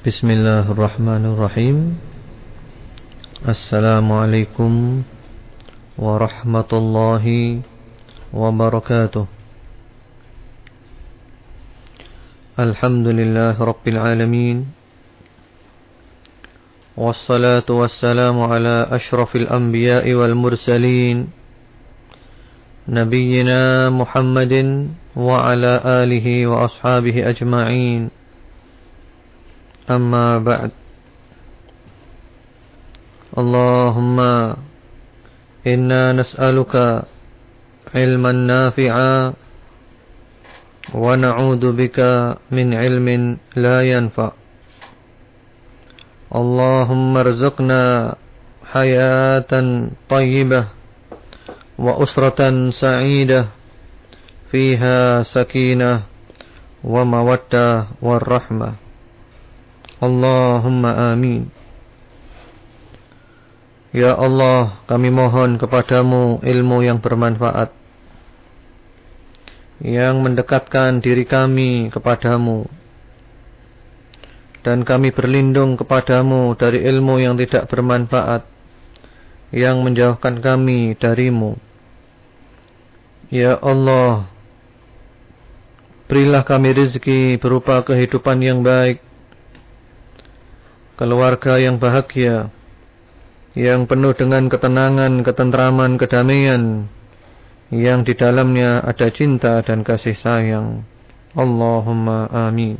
Bismillahirrahmanirrahim. Assalamualaikum warahmatullahi wabarakatuh. Alhamdulillahi rabbil alamin. Wassalatu wassalamu ala ashrafil anbiya'i wal mursalin, nabiyyina Muhammadin wa ala alihi wa ashabihi ajma'in. Amma ba'd. Allahumma inna nas'aluka ilman nafi'a wa na'udzu bika min ilmin la yanfa'. Allahumma arzuqna hayatan tayyibah wa usratan sa'idah fiha sakinah wa mawaddah warahmah. Allahumma amin. Ya Allah, kami mohon kepadamu ilmu yang bermanfaat, yang mendekatkan diri kami kepadamu, dan kami berlindung kepadamu dari ilmu yang tidak bermanfaat, yang menjauhkan kami darimu. Ya Allah, berilah kami rezeki berupa kehidupan yang baik, keluarga yang bahagia, yang penuh dengan ketenangan, ketentraman, kedamaian, yang di dalamnya ada cinta dan kasih sayang. Allahumma amin.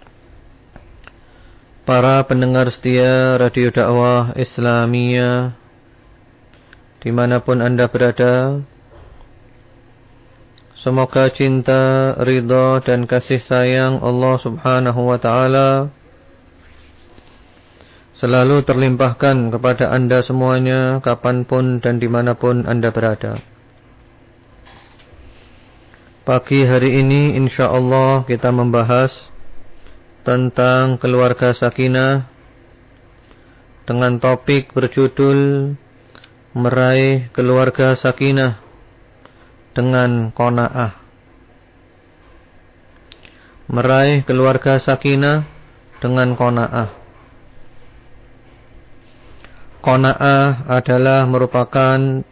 Para pendengar setia Radio Dakwah Islamiyah dimanapun Anda berada, semoga cinta, ridha dan kasih sayang Allah subhanahu wa ta'ala selalu terlimpahkan kepada Anda semuanya, kapanpun dan dimanapun Anda berada. Pagi hari ini insyaallah kita membahas tentang keluarga sakinah dengan topik berjudul meraih keluarga sakinah dengan qanaah. Meraih keluarga sakinah dengan qanaah. Qanaah adalah merupakan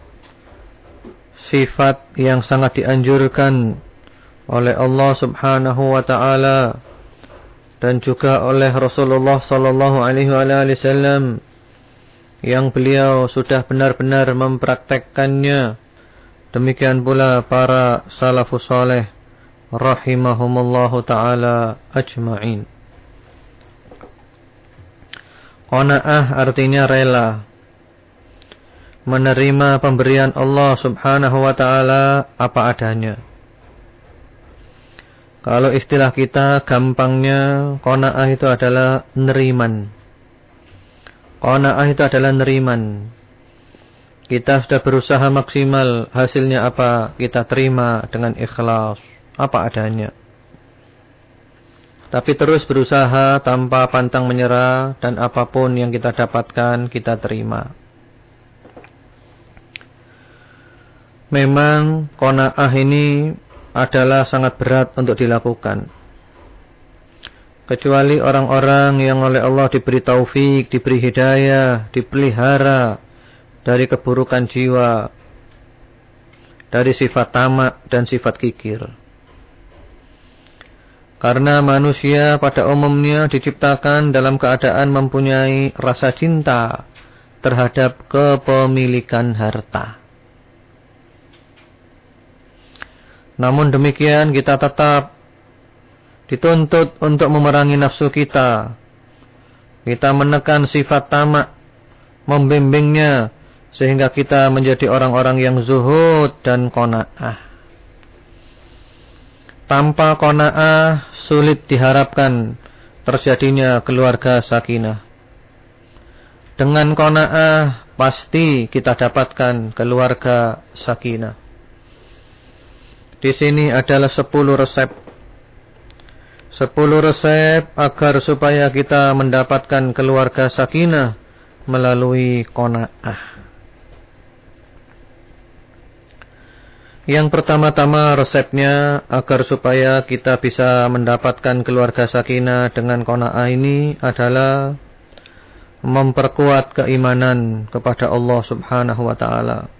sifat yang sangat dianjurkan oleh Allah subhanahu wa ta'ala dan juga oleh Rasulullah sallallahu alaihi wasallam, yang beliau sudah benar-benar mempraktekkannya. Demikian pula para salafus saleh rahimahumullahu ta'ala ajma'in. Qanaah artinya rela, menerima pemberian Allah subhanahu wa ta'ala apa adanya. Kalau istilah kita gampangnya, qanaah itu adalah neriman. Qanaah itu adalah neriman. Kita sudah berusaha maksimal, hasilnya apa? Kita terima dengan ikhlas, apa adanya. Tapi terus berusaha tanpa pantang menyerah, dan apapun yang kita dapatkan kita terima. Memang qanaah ini adalah sangat berat untuk dilakukan, kecuali orang-orang yang oleh Allah diberi taufik, diberi hidayah, dipelihara dari keburukan jiwa, dari sifat tamak dan sifat kikir. Karena manusia pada umumnya diciptakan dalam keadaan mempunyai rasa cinta terhadap kepemilikan harta. Namun demikian kita tetap dituntut untuk memerangi nafsu kita. Kita menekan sifat tamak, membimbingnya, sehingga kita menjadi orang-orang yang zuhud dan qanaah. Tanpa qanaah sulit diharapkan terjadinya keluarga sakinah. Dengan qanaah pasti kita dapatkan keluarga sakinah. Di sini adalah 10 resep. 10 resep agar supaya kita mendapatkan keluarga sakinah melalui qanaah. Yang pertama-tama resepnya agar supaya kita bisa mendapatkan keluarga sakinah dengan qanaah ini adalah memperkuat keimanan kepada Allah Subhanahu wa taala.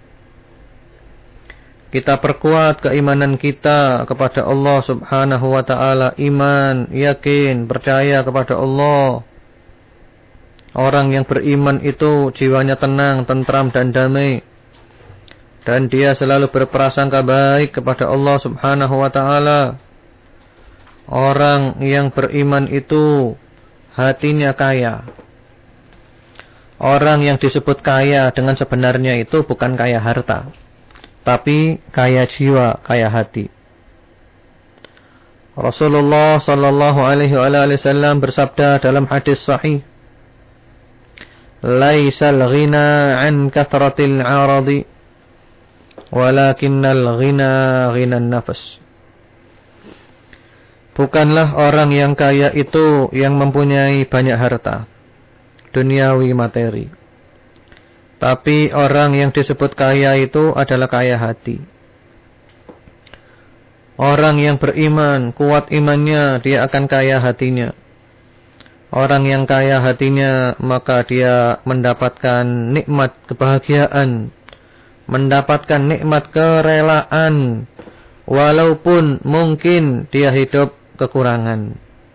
Kita perkuat keimanan kita kepada Allah Subhanahu wa taala, iman, yakin, percaya kepada Allah. Orang yang beriman itu jiwanya tenang, tentram dan damai. Dan dia selalu berprasangka baik kepada Allah Subhanahu wa taala. Orang yang beriman itu hatinya kaya. Orang yang disebut kaya dengan sebenarnya itu bukan kaya harta, tapi kaya jiwa, kaya hati. Rasulullah sallallahu alaihi wasallam bersabda dalam hadis sahih, "Laisal ghina 'an kathratil 'aradi, walakinnal ghina ghinan nafas." Bukanlah orang yang kaya itu yang mempunyai banyak harta, duniawi materi. Tapi orang yang disebut kaya itu adalah kaya hati. Orang yang beriman, kuat imannya, dia akan kaya hatinya. Orang yang kaya hatinya, maka dia mendapatkan nikmat kebahagiaan, mendapatkan nikmat kerelaan, walaupun mungkin dia hidup kekurangan.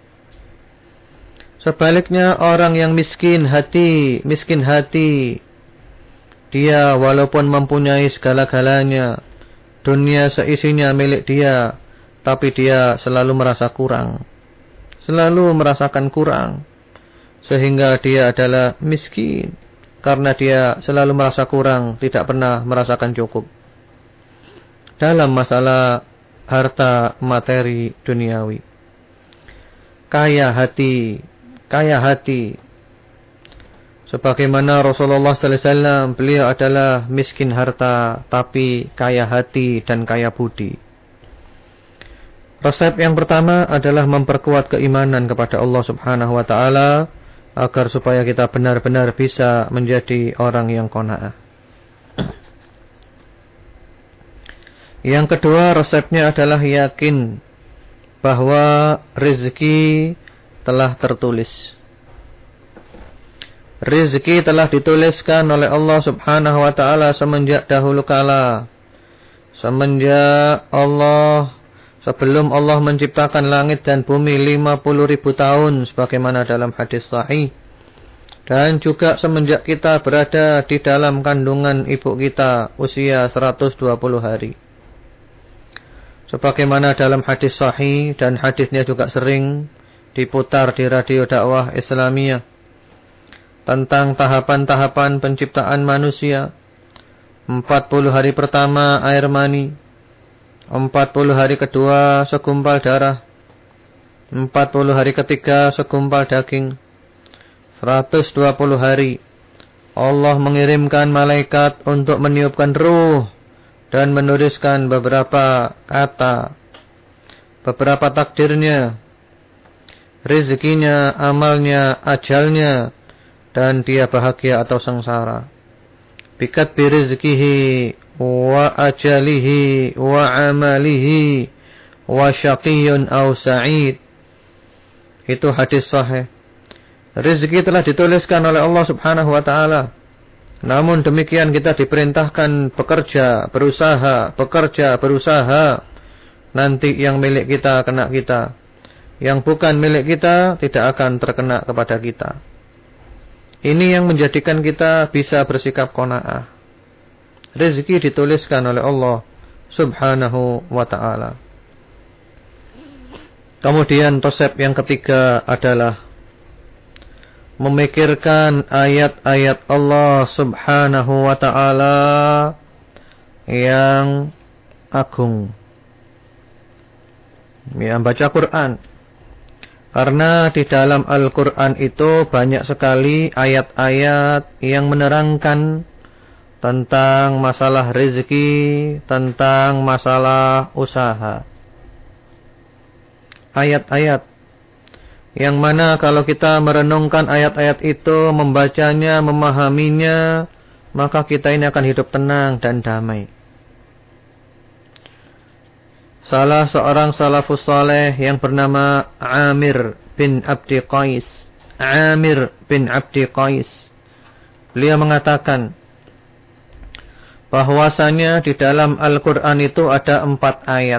Sebaliknya orang yang miskin hati, dia walaupun mempunyai segala-galanya, dunia seisinya milik dia, tapi dia selalu merasa kurang, selalu merasakan kurang, sehingga dia adalah miskin, karena dia selalu merasa kurang, tidak pernah merasakan cukup dalam masalah harta materi duniawi. Kaya hati. Sebagaimana Rasulullah sallallahu alaihi wasallam, beliau adalah miskin harta tapi kaya hati dan kaya budi. Resep yang pertama adalah memperkuat keimanan kepada Allah Subhanahu wa taala agar supaya kita benar-benar bisa menjadi orang yang qanaah. Yang kedua resepnya adalah yakin bahwa rezeki telah tertulis. Rezeki telah dituliskan oleh Allah Subhanahu wa taala semenjak dahulu kala. Semenjak sebelum Allah menciptakan langit dan bumi 50.000 tahun sebagaimana dalam hadis sahih. Dan juga semenjak kita berada di dalam kandungan ibu kita usia 120 hari. Sebagaimana dalam hadis sahih, dan hadisnya juga sering diputar di radio dakwah Islamiyah, tentang tahapan-tahapan penciptaan manusia. 40 hari pertama air mani, 40 hari kedua segumpal darah, 40 hari ketiga segumpal daging, 120 hari Allah mengirimkan malaikat untuk meniupkan ruh dan menuliskan beberapa kata, beberapa takdirnya, rezekinya, amalnya, ajalnya, dan dia bahagia atau sengsara. Bikat birizkihi wa ajalihi wa amalihi wa syaqiyun aw sa'id. Itu hadis sahih. Rezeki telah dituliskan oleh Allah Subhanahu wa taala. Namun demikian kita diperintahkan bekerja, berusaha. Nanti yang milik kita kena kita. Yang bukan milik kita tidak akan terkena kepada kita. Ini yang menjadikan kita bisa bersikap qanaah. Rezeki dituliskan oleh Allah Subhanahu wa ta'ala. Kemudian resep yang ketiga adalah memikirkan ayat-ayat Allah Subhanahu wa ta'ala yang agung. Baca Quran. Karena di dalam Al-Quran itu banyak sekali ayat-ayat yang menerangkan tentang masalah rezeki, tentang masalah usaha. Ayat-ayat yang mana kalau kita merenungkan ayat-ayat itu, membacanya, memahaminya, maka kita ini akan hidup tenang dan damai. salah seorang salafus saleh yang bernama Amir bin Abdi Qais. Amir bin Abdi Qais. Beliau mengatakan bahwasanya di dalam Al-Quran itu ada 4 ayat.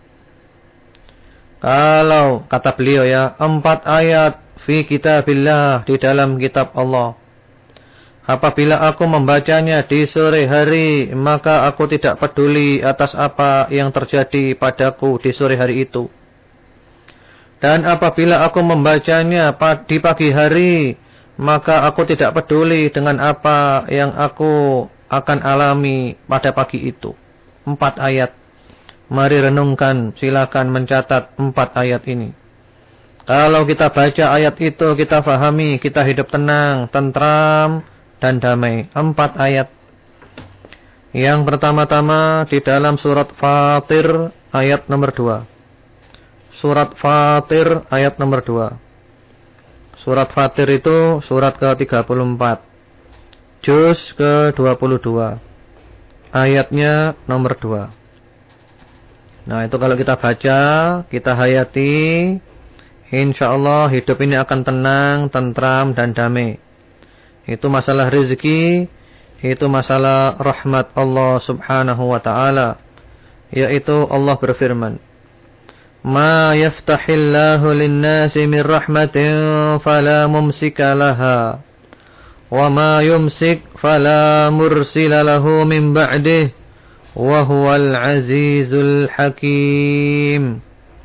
Kalau kata beliau ya, 4 ayat fi kitabillah, di dalam kitab Allah. Apabila aku membacanya di sore hari, maka aku tidak peduli atas apa yang terjadi padaku di sore hari itu. Dan apabila aku membacanya di pagi hari, maka aku tidak peduli dengan apa yang aku akan alami pada pagi itu. 4 ayat. Mari renungkan, silakan mencatat 4 ayat ini. Kalau kita baca ayat itu, kita fahami, kita hidup tenang, tentram, dan damai. 4 ayat. Yang pertama-tama di dalam surat Fatir ayat nomor 2. Surat Fatir ayat nomor 2. Surat Fatir itu surat ke-34. Juz ke-22. Ayatnya nomor 2. Nah, itu kalau kita baca, kita hayati, insyaallah hidup ini akan tenang, tentram, dan damai. Itu masalah rezeki, itu masalah rahmat Allah subhanahu wa ta'ala. Yaitu Allah berfirman, Ma yaftahillahu linnasi min rahmatin fala mumsika laha, wa ma yumsik fala mursila lahu min ba'dih, wa huwal azizul hakim.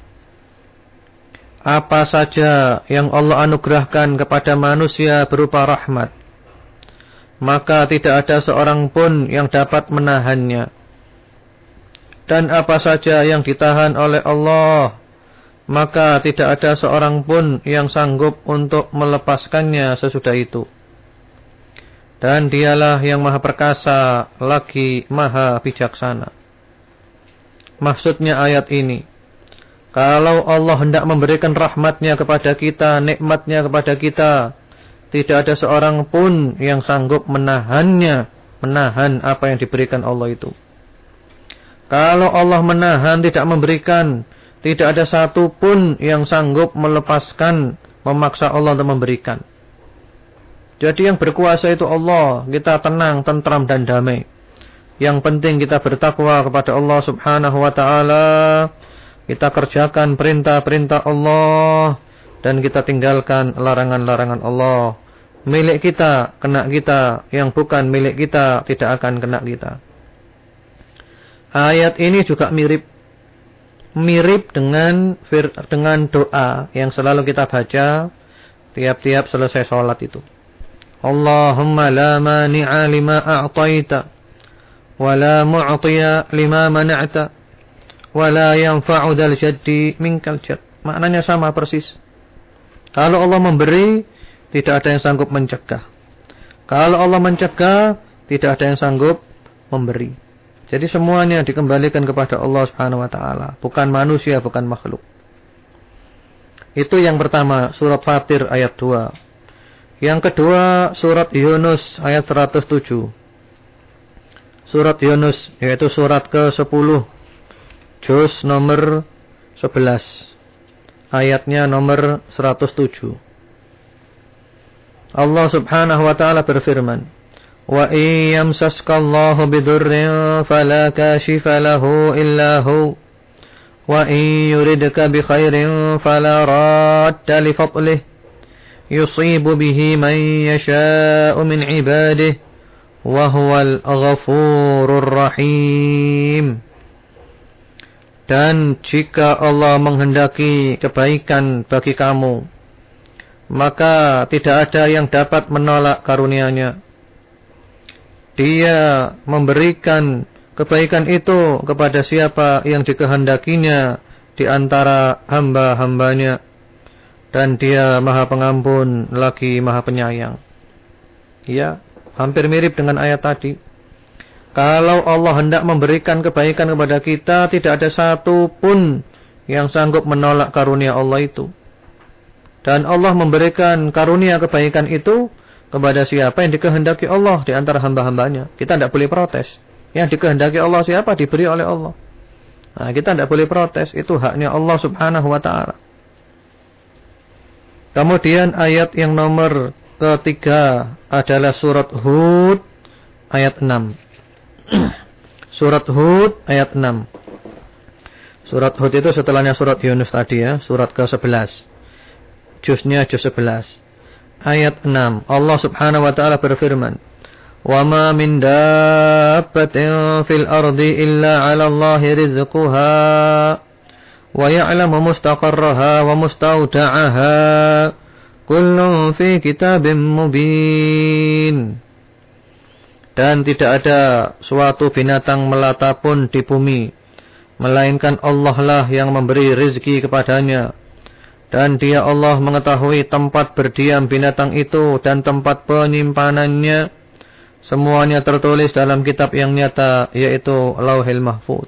Apa saja yang Allah anugerahkan kepada manusia berupa rahmat, maka tidak ada seorang pun yang dapat menahannya. Dan apa saja yang ditahan oleh Allah, maka tidak ada seorang pun yang sanggup untuk melepaskannya sesudah itu. Dan dialah yang maha perkasa lagi maha bijaksana. Maksudnya ayat ini, kalau Allah hendak memberikan rahmatnya kepada kita, nikmatnya kepada kita, tidak ada seorang pun yang sanggup menahannya, menahan apa yang diberikan Allah itu. Kalau Allah menahan, tidak memberikan, tidak ada satu pun yang sanggup melepaskan, memaksa Allah untuk memberikan. Jadi yang berkuasa itu Allah. Kita tenang, tentram, dan damai. Yang penting kita bertakwa kepada Allah subhanahu wa ta'ala. Kita kerjakan perintah-perintah Allah, dan kita tinggalkan larangan-larangan Allah. Milik kita, kena kita. Yang bukan milik kita, tidak akan kena kita. Ayat ini juga mirip dengan doa yang selalu kita baca tiap-tiap selesai sholat itu. Allahumma la mani'a lima a'taita, wa la mu'tiya lima mana'ta, wa la yanfa'u dzal jaddi minkal jadd. Maknanya sama persis. Kalau Allah memberi, tidak ada yang sanggup mencegah. Kalau Allah mencegah, tidak ada yang sanggup memberi. Jadi semuanya dikembalikan kepada Allah Subhanahu wa taala, bukan manusia, bukan makhluk. Itu yang pertama, surat Fatir ayat 2. Yang kedua, surat Yunus ayat 107. Surat Yunus, yaitu surat ke-10, juz nomor 11. Ayatnya nomor 107. Allah Subhanahu wa taala berfirman, Wa in yamsaskallahu bidurrin fala kashifa lahu illa hu, wa in yuridka bi khairin fala radda li fadlihi, yusibu bihi man yasha'u min ibadihi, wa huwal ghafurur rahim. Dan jika Allah menghendaki kebaikan bagi kamu, maka tidak ada yang dapat menolak karunia-Nya. Dia memberikan kebaikan itu kepada siapa yang dikehendakinya di antara hamba-hambanya. Dan dia maha pengampun lagi maha penyayang. Ya, hampir mirip dengan ayat tadi. Kalau Allah hendak memberikan kebaikan kepada kita, tidak ada satu pun yang sanggup menolak karunia Allah itu. Dan Allah memberikan karunia kebaikan itu kepada siapa yang dikehendaki Allah di antara hamba-hambanya. Kita tidak boleh protes. Yang dikehendaki Allah siapa, diberi oleh Allah. Nah, kita tidak boleh protes, itu haknya Allah Subhanahu wa taala. Kemudian ayat yang nomor ketiga adalah surat Hud ayat 6. Surat Hud ayat 6. Surat Hud itu setelahnya surat Yunus tadi ya, surat ke-11. Juznya juz 11. Ayat 6. Allah Subhanahu wa taala berfirman, "Wa ma min dabbatin fil ardi illa 'ala Allahi rizquha wa ya'lamu mustaqarraha wa mustawda'aha kullun fi kitabim mubin." Dan tidak ada suatu binatang melata pun di bumi, melainkan Allah lah yang memberi rezeki kepadanya. Dan dia Allah mengetahui tempat berdiam binatang itu dan tempat penyimpanannya. Semuanya tertulis dalam kitab yang nyata, yaitu Lauhil Mahfuz.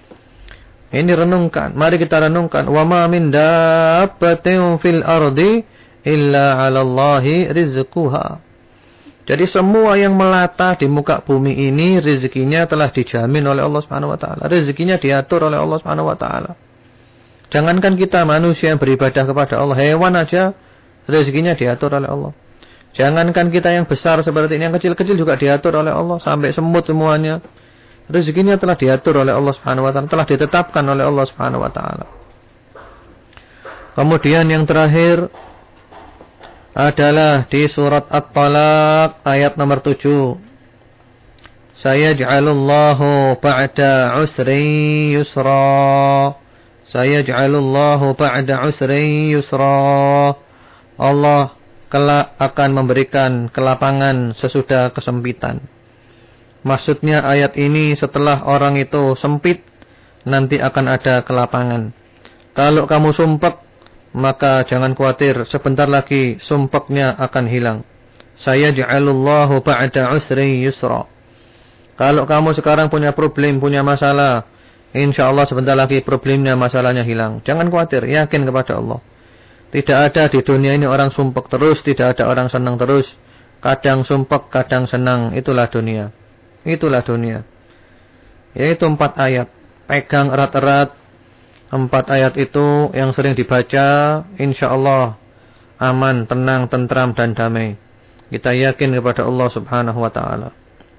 Ini renungkan, mari kita renungkan. Wa ma min dabbatin fil ardi illa 'ala Allahi rizquha. Jadi semua yang melata di muka bumi ini rezekinya telah dijamin oleh Allah Subhanahu wa taala. Rezekinya diatur oleh Allah Subhanahu wa taala. Jangankan kita manusia yang beribadah kepada Allah, hewan aja rezekinya diatur oleh Allah. Jangankan kita yang besar seperti ini, yang kecil-kecil juga diatur oleh Allah, sampai semut semuanya. Rezekinya telah diatur oleh Allah Subhanahu wa taala, telah ditetapkan oleh Allah Subhanahu wa taala. Kemudian yang terakhir adalah di surat At-Talaq ayat nomor 7. Sayaj'alullahu ba'da 'usrin yusra. Sayaj'alullahu ba'da 'usrin yusra. Allah kelak akan memberikan kelapangan sesudah kesempitan. Maksudnya ayat ini setelah orang itu sempit, nanti akan ada kelapangan. Kalau kamu sumpek, maka jangan khawatir, sebentar lagi sumpeknya akan hilang. Sayaj'alullahu ba'da 'usrin yusra. Kalau kamu sekarang punya problem, punya masalah, insyaallah sebentar lagi problemnya, masalahnya hilang. Jangan khawatir, yakin kepada Allah. Tidak ada di dunia ini orang sumpek terus, tidak ada orang senang terus. Kadang sumpek, kadang senang, itulah dunia. Itulah dunia. Yaitu 4 ayat. Pegang erat-erat 4 ayat itu yang sering dibaca, insyaallah aman, tenang, tentram dan damai. Kita yakin kepada Allah Subhanahu wa taala.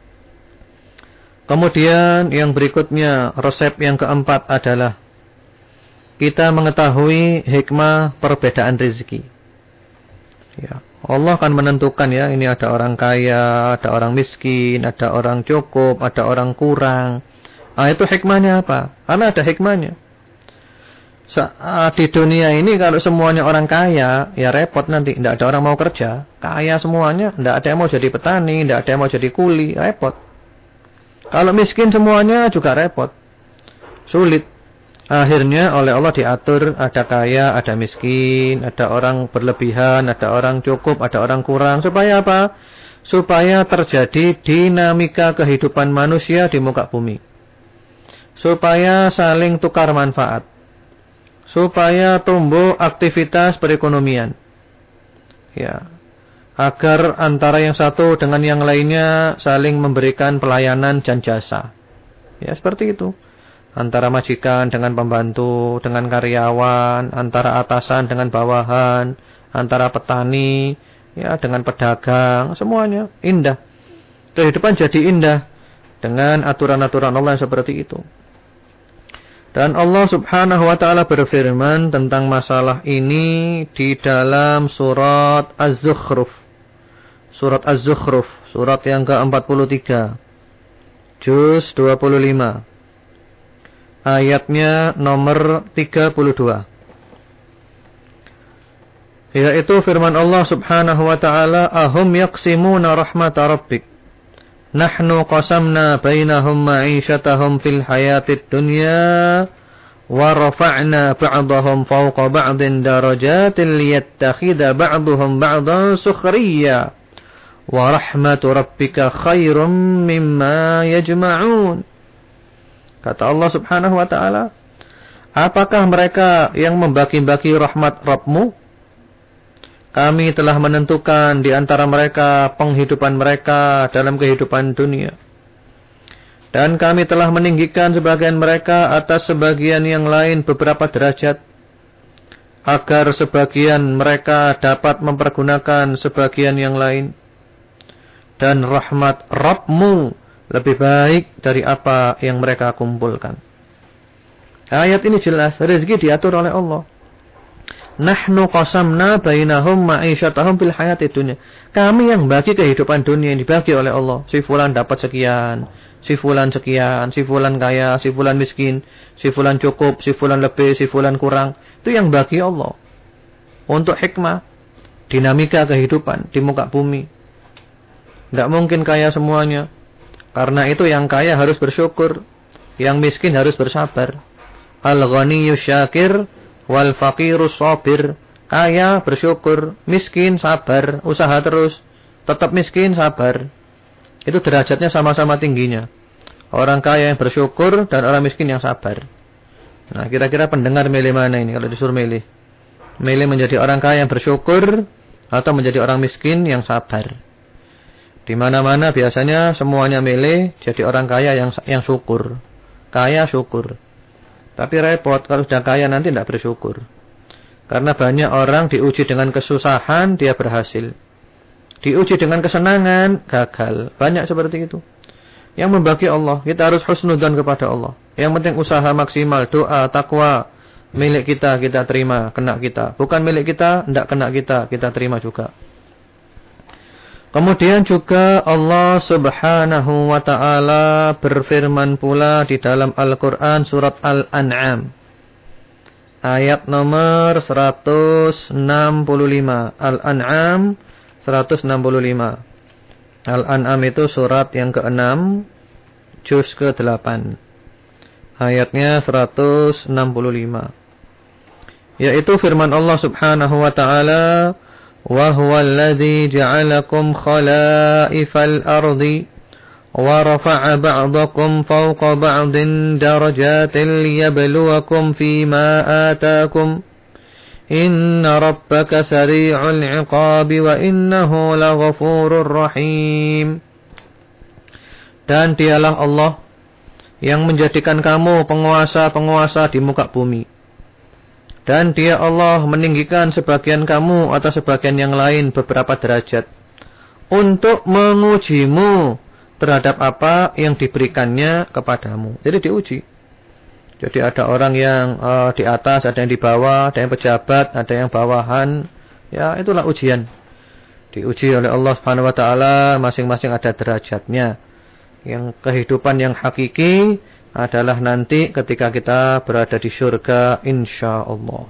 Kemudian yang berikutnya, resep yang keempat adalah kita mengetahui hikmah perbedaan rezeki. Ya, Allah akan menentukan ya, ini ada orang kaya, ada orang miskin, ada orang cukup, ada orang kurang. Ah, itu hikmahnya apa? Karena ada hikmahnya. Di dunia ini kalau semuanya orang kaya, ya repot nanti. Tidak ada orang mau kerja. Kaya semuanya, tidak ada yang mau jadi petani, tidak ada yang mau jadi kuli, repot. Kalau miskin semuanya juga repot. Sulit. Akhirnya oleh Allah diatur, ada kaya, ada miskin, ada orang berlebihan, ada orang cukup, ada orang kurang. Supaya apa? Supaya terjadi dinamika kehidupan manusia di muka bumi. Supaya saling tukar manfaat. Supaya tumbuh aktivitas perekonomian. Ya. Agar antara yang satu dengan yang lainnya saling memberikan pelayanan dan jasa. Ya, seperti itu. Antara majikan dengan pembantu, dengan karyawan, antara atasan dengan bawahan, antara petani, ya, dengan pedagang, semuanya indah. Kehidupan jadi indah dengan aturan-aturan Allah yang seperti itu. Dan Allah Subhanahu wa taala berfirman tentang masalah ini di dalam surat Az-Zukhruf. Surat Az-Zukhruf, surat yang ke-43. Juz 25. Ayatnya nomor 32. Yaitu firman Allah Subhanahu wa taala, "Ahum yaqsimuna rahmata rabbik. Nahnu qasamna bainahum ma'isyatahum fil hayatid dunya wa rafa'na ba'dahum fawqa ba'din darajatin liyattakhidha ba'duhum ba'dan sukhriya wa rahmatu rabbika khairum mimma yajma'un." Kata Allah Subhanahu wa taala, apakah mereka yang membagi-bagi rahmat Rabbmu? Kami telah menentukan di antara mereka penghidupan mereka dalam kehidupan dunia. Dan kami telah meninggikan sebagian mereka atas sebagian yang lain beberapa derajat, agar sebagian mereka dapat mempergunakan sebagian yang lain. Dan rahmat Rabbmu lebih baik dari apa yang mereka kumpulkan. Ayat ini jelas, rezeki diatur oleh Allah. Nahnu qasamna bainahum ma'isyatahum fil hayatid dunya. Kami yang bagi kehidupan dunia yang dibagi oleh Allah. Si fulan dapat sekian, si fulan sekian, si fulan kaya, si fulan miskin, si fulan cukup, si fulan lebih, si fulan kurang. Itu yang bagi Allah. Untuk hikmah, dinamika kehidupan di muka bumi. Tidak mungkin kaya semuanya. Karena itu yang kaya harus bersyukur, yang miskin harus bersabar. Al-ghaniyyu syakir wal faqiru sabir. Kaya bersyukur, miskin sabar, usaha terus, tetap miskin sabar. Itu derajatnya sama-sama tingginya. Orang kaya yang bersyukur dan orang miskin yang sabar. Nah, kira-kira pendengar milih mana ini kalau disuruh milih? Milih menjadi orang kaya yang bersyukur atau menjadi orang miskin yang sabar? Di mana-mana biasanya semuanya milih jadi orang kaya yang syukur. Kaya syukur. Tapi repot kalau sudah kaya nanti tidak bersyukur. Karena banyak orang diuji dengan kesusahan dia berhasil. Diuji dengan kesenangan gagal. Banyak seperti itu. Yang membagi Allah, kita harus husnudzan kepada Allah. Yang penting usaha maksimal, doa, takwa, milik kita terima, kena kita. Bukan milik kita, tidak kena kita terima juga. Kemudian juga Allah Subhanahu wa ta'ala berfirman pula di dalam Al-Quran surat Al-An'am. Ayat nomor 165. Al-An'am 165. Al-An'am itu surat yang ke-6, juz ke-8. Ayatnya 165. Yaitu firman Allah Subhanahu wa ta'ala, وَهُوَ الَّذِي جَعَلَكُمْ خَلَائِفَ الْأَرْضِ وَرَفَعَ بَعْضَكُمْ فَوْقَ بَعْضٍ دَرَجَاتٍ لِيَبْلُوَكُمْ فِيمَا آتَاكُمْ إِنَّ رَبَّكَ سَرِيعُ الْعِقَابِ وَإِنَّهُ لَغَفُورٌ رَحِيمٌ. Dan dialah Allah yang menjadikan kamu penguasa-penguasa di muka bumi. Dan dia Allah meninggikan sebagian kamu atau sebagian yang lain beberapa derajat. Untuk mengujimu terhadap apa yang diberikannya kepadamu. Jadi diuji. Jadi ada orang yang di atas, ada yang di bawah, ada yang pejabat, ada yang bawahan. Ya itulah ujian. Diuji oleh Allah Subhanahu wa ta'ala, masing-masing ada derajatnya. Yang kehidupan yang hakiki adalah nanti ketika kita berada di surga insyaallah.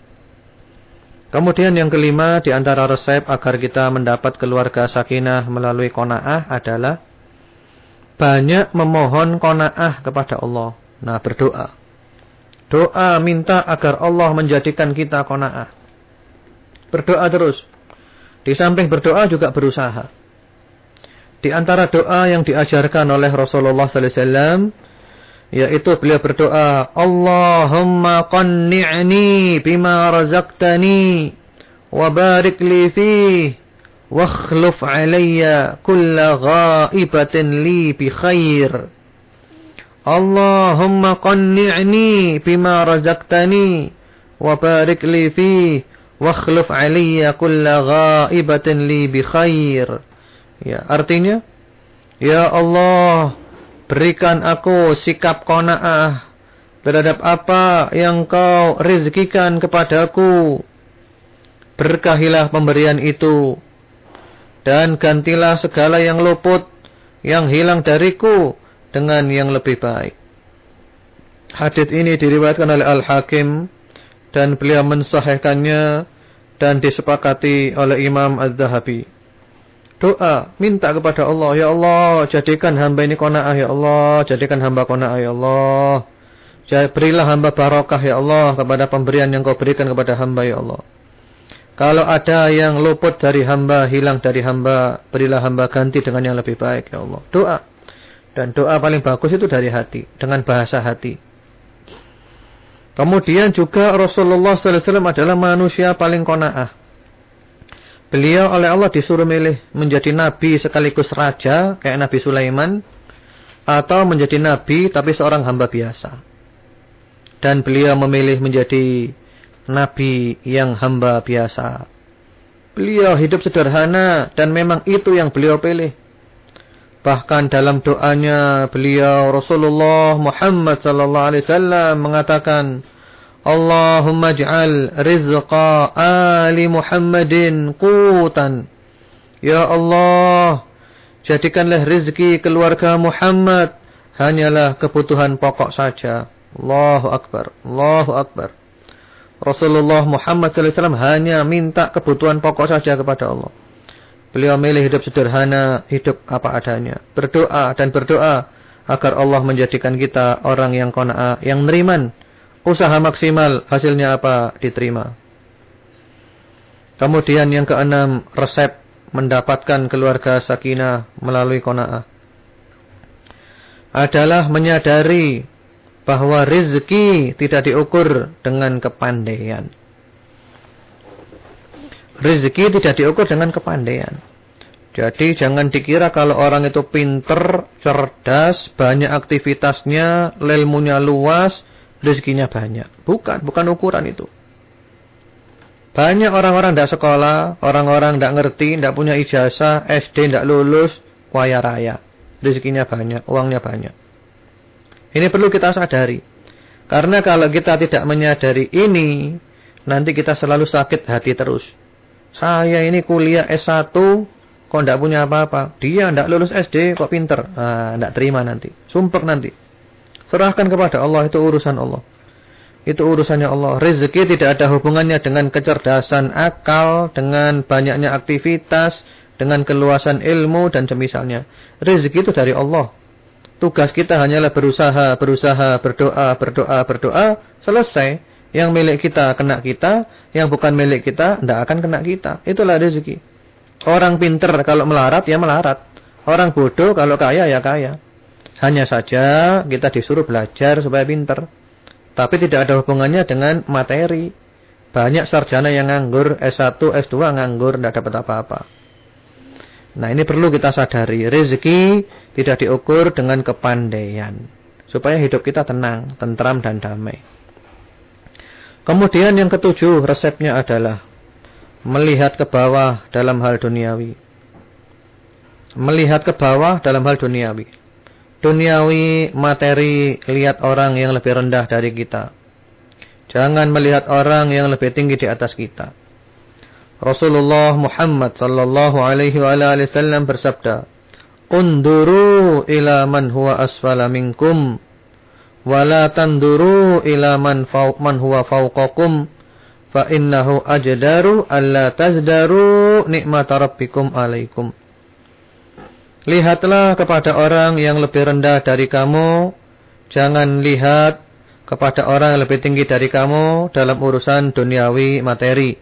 Kemudian yang kelima di antara resep agar kita mendapat keluarga sakinah melalui qanaah adalah banyak memohon qanaah kepada Allah. Nah, berdoa. Doa minta agar Allah menjadikan kita qanaah. Berdoa terus. Di samping berdoa juga berusaha. Di antara doa yang diajarkan oleh Rasulullah sallallahu alaihi wasallam yaitu beliau berdoa, Allahumma qanni'ni bima razaqtani wa barik li fihi wa akhluf alayya kulla ghaibatin li bi khair. Allahumma qanni'ni bima razaqtani wa barik li fihi wa akhluf alayya kulla ghaibatin li bi khair. Ya, artinya ya Allah, berikan aku sikap qanaah terhadap apa yang kau rezekikan kepadaku. Berkahilah pemberian itu. Dan gantilah segala yang luput, yang hilang dariku dengan yang lebih baik. Hadits ini diriwayatkan oleh Al-Hakim dan beliau mensahihkannya dan disepakati oleh Imam Az-Zahabi. Doa, minta kepada Allah, ya Allah, jadikan hamba ini qanaah ya Allah, jadikan hamba qanaah ya Allah. Berilah hamba barakah ya Allah kepada pemberian yang kau berikan kepada hamba ya Allah. Kalau ada yang luput dari hamba, hilang dari hamba, berilah hamba ganti dengan yang lebih baik ya Allah. Doa. Dan doa paling bagus itu dari hati, dengan bahasa hati. Kemudian juga Rasulullah sallallahu alaihi wasallam adalah manusia paling qanaah. Beliau oleh Allah disuruh milih menjadi nabi sekaligus raja kayak Nabi Sulaiman atau menjadi nabi tapi seorang hamba biasa. Dan beliau memilih menjadi nabi yang hamba biasa. Beliau hidup sederhana dan memang itu yang beliau pilih. Bahkan dalam doanya beliau Rasulullah Muhammad sallallahu alaihi wasallam mengatakan, Allahumma ij'al rizqa ali Muhammadin qutan. Ya Allah, jadikanlah rezeki keluarga Muhammad hanyalah kebutuhan pokok saja. Allahu Akbar, Allahu Akbar. Rasulullah Muhammad sallallahu alaihi wasallam hanya minta kebutuhan pokok saja kepada Allah. Beliau milih hidup sederhana, hidup apa adanya. Berdoa dan berdoa agar Allah menjadikan kita orang yang qanaah, yang neriman. Usaha maksimal, hasilnya apa? Diterima. Kemudian yang keenam, resep mendapatkan keluarga sakinah melalui qanaah adalah menyadari bahwa rezeki tidak diukur dengan kepandaian. Rezeki tidak diukur dengan kepandaian. Jadi jangan dikira kalau orang itu pinter, cerdas, banyak aktivitasnya, ilmunya luas, rezekinya banyak. Bukan ukuran itu. Banyak orang-orang tidak sekolah, orang-orang tidak ngerti, tidak punya ijazah, SD tidak lulus, kaya raya. Rezekinya banyak, uangnya banyak. Ini perlu kita sadari. Karena kalau kita tidak menyadari ini, nanti kita selalu sakit hati terus. Saya ini kuliah S1, kok tidak punya apa-apa. Dia tidak lulus SD, kok pinter. Tidak terima nanti. Sumpek nanti. Serahkan kepada Allah, itu urusan Allah. Itu urusannya Allah. Rezeki tidak ada hubungannya dengan kecerdasan akal, dengan banyaknya aktivitas, dengan keluasan ilmu dan semisalnya. Rezeki itu dari Allah. Tugas kita hanyalah berusaha, berdoa, selesai. Yang milik kita, kena kita. Yang bukan milik kita, tidak akan kena kita. Itulah rezeki. Orang pinter kalau melarat, ya melarat. Orang bodoh kalau kaya, ya kaya. Hanya saja kita disuruh belajar supaya pinter. Tapi tidak ada hubungannya dengan materi. Banyak sarjana yang nganggur, S1, S2 nganggur, tidak dapat apa-apa. Nah ini perlu kita sadari. Rezeki tidak diukur dengan kepandaian. Supaya hidup kita tenang, tentram dan damai. Kemudian yang ketujuh, resepnya adalah melihat ke bawah dalam hal duniawi. Melihat ke bawah dalam hal duniawi. Duniawi, materi, lihat orang yang lebih rendah dari kita. Jangan melihat orang yang lebih tinggi di atas kita. Rasulullah Muhammad sallallahu alaihi wasallam bersabda, "Unduru ila man huwa asfala minkum, wa la tanduru ila man huwa fawqakum, fa innahu ajdaru alla tazdaru nikmata rabbikum alaikum." Lihatlah kepada orang yang lebih rendah dari kamu. Jangan lihat kepada orang yang lebih tinggi dari kamu dalam urusan duniawi materi.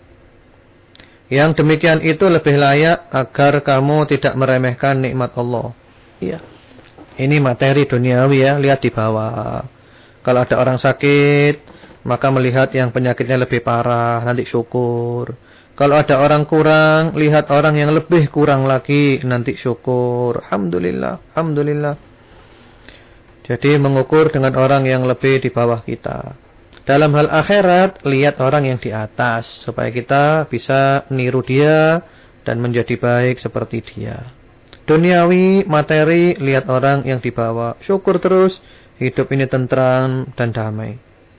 Yang demikian itu lebih layak agar kamu tidak meremehkan nikmat Allah. Iya. Ini materi duniawi ya, lihat di bawah. Kalau ada orang sakit, maka melihat yang penyakitnya lebih parah, nanti syukur. Kalau ada orang kurang, lihat orang yang lebih kurang lagi, nanti syukur. Alhamdulillah, alhamdulillah. Jadi mengukur dengan orang yang lebih di bawah kita. Dalam hal akhirat, lihat orang yang di atas, supaya kita bisa niru dia dan menjadi baik seperti dia. Duniawi, materi, lihat orang yang di bawah. Syukur terus, hidup ini tentram dan damai.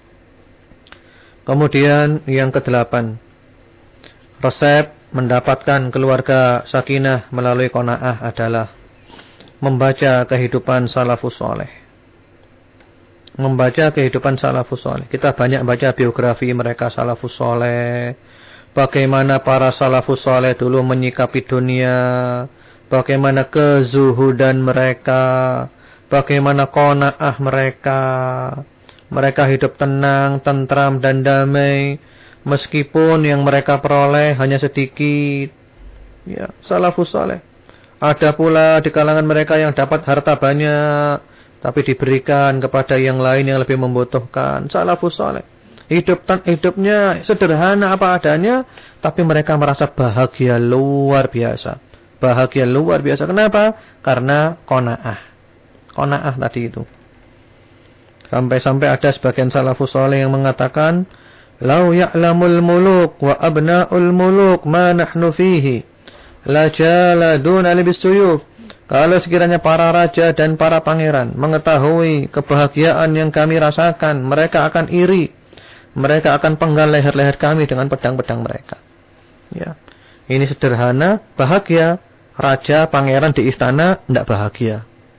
Kemudian yang ke-8. Resep mendapatkan keluarga sakinah melalui qanaah adalah membaca kehidupan salafus saleh. Membaca kehidupan salafus saleh. Kita banyak baca biografi mereka salafus saleh. Bagaimana para salafus saleh dulu menyikapi dunia. Bagaimana kezuhudan mereka. Bagaimana qanaah mereka. Mereka hidup tenang, tentram dan damai. Meskipun yang mereka peroleh hanya sedikit. Ya, salafus saleh. Ada pula di kalangan mereka yang dapat harta banyak, tapi diberikan kepada yang lain yang lebih membutuhkan. Salafus saleh. Hidupnya sederhana apa adanya, tapi mereka merasa bahagia luar biasa. Bahagia luar biasa. Kenapa? Karena qanaah. Qanaah tadi itu. Sampai-sampai ada sebagian salafus saleh yang mengatakan, "Lau ya'lamul muluk wa abna'ul muluk ma nahnu fihi, la jaladuna bisuyuf." Kalau sekiranya para raja dan para pangeran mengetahui kebahagiaan yang kami rasakan, mereka akan iri. Mereka akan penggal leher-leher kami dengan pedang-pedang mereka. Ya. Ini sederhana, bahagia. Raja, pangeran di istana tidak bahagia.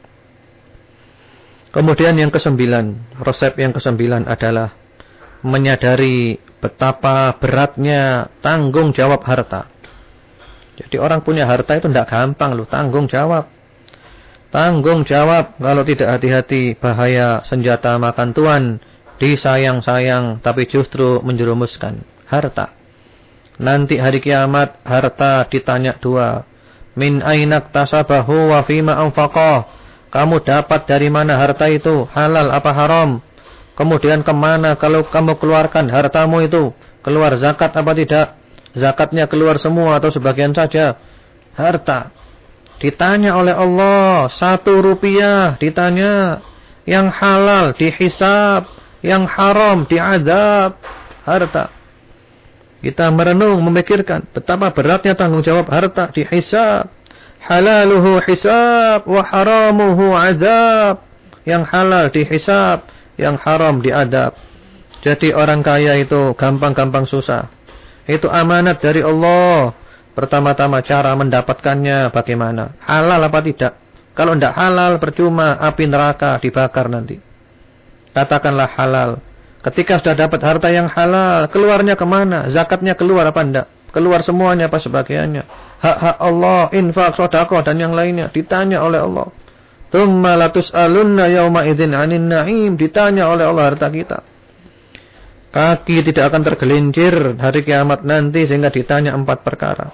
Kemudian yang kesembilan, resep yang kesembilan adalah menyadari betapa beratnya tanggung jawab harta. Jadi orang punya harta itu tidak gampang loh, tanggung jawab. Tanggung jawab, kalau tidak hati-hati bahaya senjata makan tuan. Disayang-sayang tapi justru menjerumuskan harta. Nanti hari kiamat harta ditanya dua. Min ainak tasabahu wa fima anfaqah. Kamu dapat dari mana harta itu? Halal apa haram? Kemudian kemana kalau kamu keluarkan hartamu itu? Keluar zakat apa tidak? Zakatnya keluar semua atau sebagian saja? Harta. Ditanya oleh Allah. 1 rupiah ditanya. Yang halal dihisab. Yang haram diazab. Harta. Kita merenung, memikirkan betapa beratnya tanggung jawab harta dihisab. Halaluhu hisab wa haramuhu azab. Yang halal dihisab, yang haram diadab. Jadi orang kaya itu gampang-gampang susah. Itu amanat dari Allah. Pertama-tama cara mendapatkannya bagaimana? Halal apa tidak? Kalau tidak halal percuma, api neraka dibakar nanti. Katakanlah halal. Ketika sudah dapat harta yang halal, keluarnya kemana? Zakatnya keluar apa enggak? Keluar semuanya apa sebagiannya? Hak-hak Allah, infak, sedekah dan yang lainnya ditanya oleh Allah. Tsumma latus'alunna yauma idzin 'anin na'im, ditanya oleh Allah harta kita. Kaki tidak akan tergelincir hari kiamat nanti sehingga ditanya 4 perkara.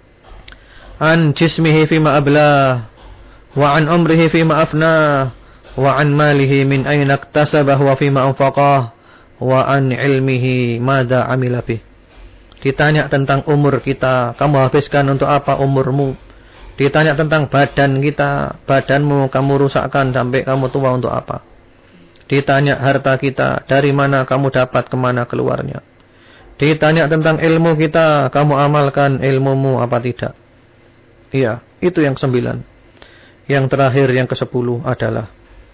An jismihi fima ablah, wa an umrihi fima afnah, wa an malihi min aina iktasabah wa fima anfaqah, wa an ilmihi madza amila bih. Ditanya tentang umur kita, kamu habiskan untuk apa umurmu? Ditanya tentang badan kita, badanmu kamu rusakkan sampai kamu tua untuk apa? Ditanya harta kita, dari mana kamu dapat, kemana keluarnya? Ditanya tentang ilmu kita, kamu amalkan ilmumu apa tidak? Iya, itu yang 9. Yang terakhir, yang ke-10 adalah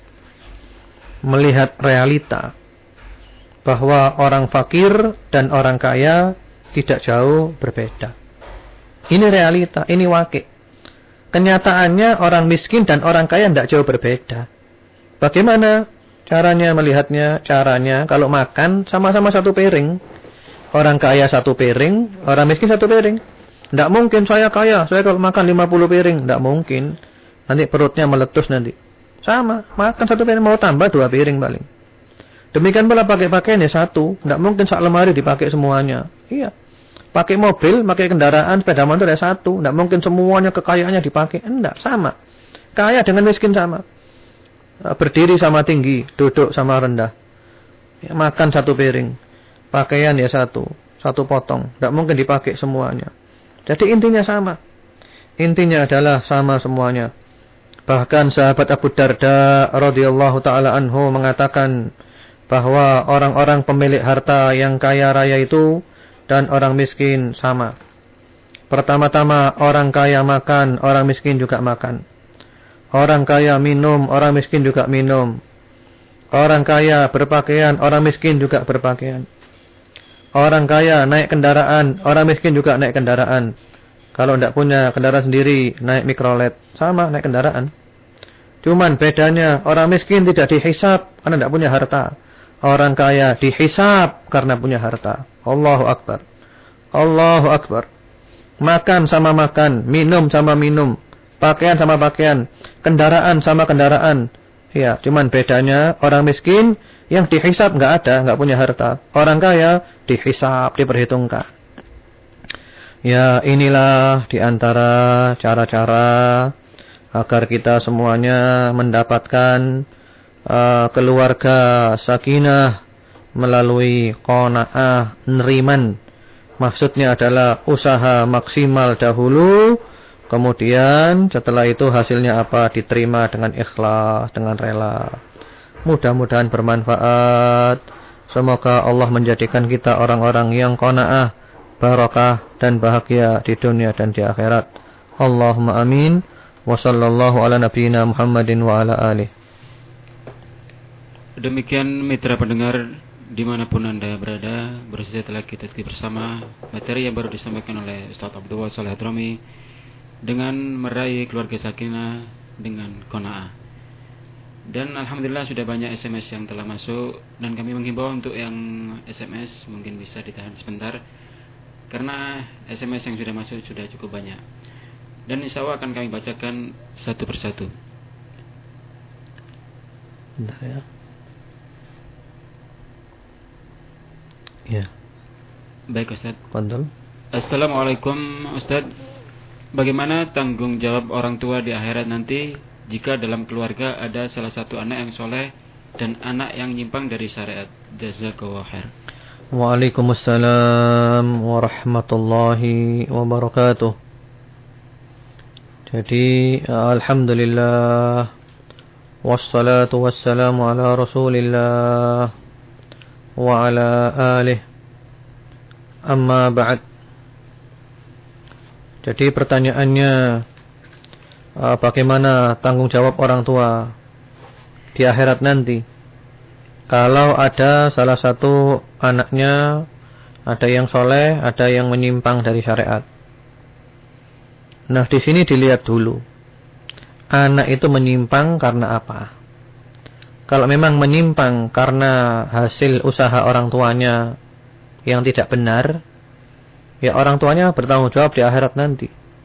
melihat realita bahwa orang fakir dan orang kaya tidak jauh berbeda. Ini realita, ini wakil. Kenyataannya orang miskin dan orang kaya tidak jauh berbeda. Bagaimana caranya melihatnya? Caranya kalau makan sama-sama 1 piring. Orang kaya 1 piring, orang miskin 1 piring. Tidak mungkin saya kaya, saya kalau makan 50 piring. Tidak mungkin. Nanti perutnya meletus nanti. Sama, makan 1 piring, mau tambah 2 piring paling. Demikian pula pakai pakaian ya 1. Tidak mungkin sak lemari dipakai semuanya. Iya. Pakai mobil, pakai kendaraan, sepeda motor ya 1. Tidak mungkin semuanya kekayaannya dipakai. Tidak, sama. Kaya dengan miskin sama. Berdiri sama tinggi, duduk sama rendah. Ya, makan 1 piring. Pakaian ya 1 potong. Tidak mungkin dipakai semuanya. Jadi intinya sama. Intinya adalah sama semuanya. Bahkan sahabat Abu Darda radhiyallahu taala anhu mengatakan bahwa orang-orang pemilik harta yang kaya raya itu dan orang miskin sama. Pertama-tama orang kaya makan, orang miskin juga makan. Orang kaya minum, orang miskin juga minum. Orang kaya berpakaian, orang miskin juga berpakaian. Orang kaya naik kendaraan, orang miskin juga naik kendaraan. Kalau tidak punya kendaraan sendiri, naik mikrolet. Sama, naik kendaraan. Cuman bedanya, orang miskin tidak dihisab karena tidak punya harta. Orang kaya dihisab karena punya harta. Allahu Akbar. Allahu Akbar. Makan sama makan, minum sama minum, pakaian sama pakaian, kendaraan sama kendaraan. Ya, cuman bedanya orang miskin yang dihisab enggak ada, enggak punya harta. Orang kaya dihisab, diperhitungkan. Ya, inilah diantara cara-cara agar kita semuanya mendapatkan keluarga sakinah melalui qanaah, neriman. Maksudnya adalah usaha maksimal dahulu, Kemudian setelah itu hasilnya apa? Diterima dengan ikhlas, dengan rela. Mudah-mudahan bermanfaat. Semoga Allah menjadikan kita orang-orang yang qanaah, barakah dan bahagia di dunia dan di akhirat. Allahumma amin. Wa sallallahu ala nabiyyina Muhammadin wa ala alihi. Demikian mitra pendengar dimanapun Anda berada, bersedia telah kita ikuti bersama materi yang baru disampaikan oleh Ustaz Abdul Wahab Shalih Hadrami dengan meraih keluarga sakinah dengan qanaah. Dan alhamdulillah sudah banyak SMS yang telah masuk, dan kami menghimbau untuk yang SMS mungkin bisa ditahan sebentar karena SMS yang sudah masuk sudah cukup banyak. Dan insya Allah akan kami bacakan satu persatu. Bentar ya. Ya. Baik Ustaz. Fadhal. Assalamualaikum Ustaz. Bagaimana tanggung jawab orang tua di akhirat nanti jika dalam keluarga ada salah satu anak yang soleh dan anak yang nyimpang dari syariat? Jazakallahu khair. Waalaikumsalam warahmatullahi wabarakatuh. Jadi alhamdulillah wassalatu wassalamu ala Rasulillah wa ala alihi. Amma ba'd. Jadi pertanyaannya, bagaimana tanggung jawab orang tua di akhirat nanti kalau ada salah satu anaknya, ada yang soleh, ada yang menyimpang dari syariat. Nah, di sini dilihat dulu, anak itu menyimpang karena apa. Kalau memang menyimpang karena hasil usaha orang tuanya yang tidak benar, ya orang tuanya bertanggung jawab di akhirat nanti.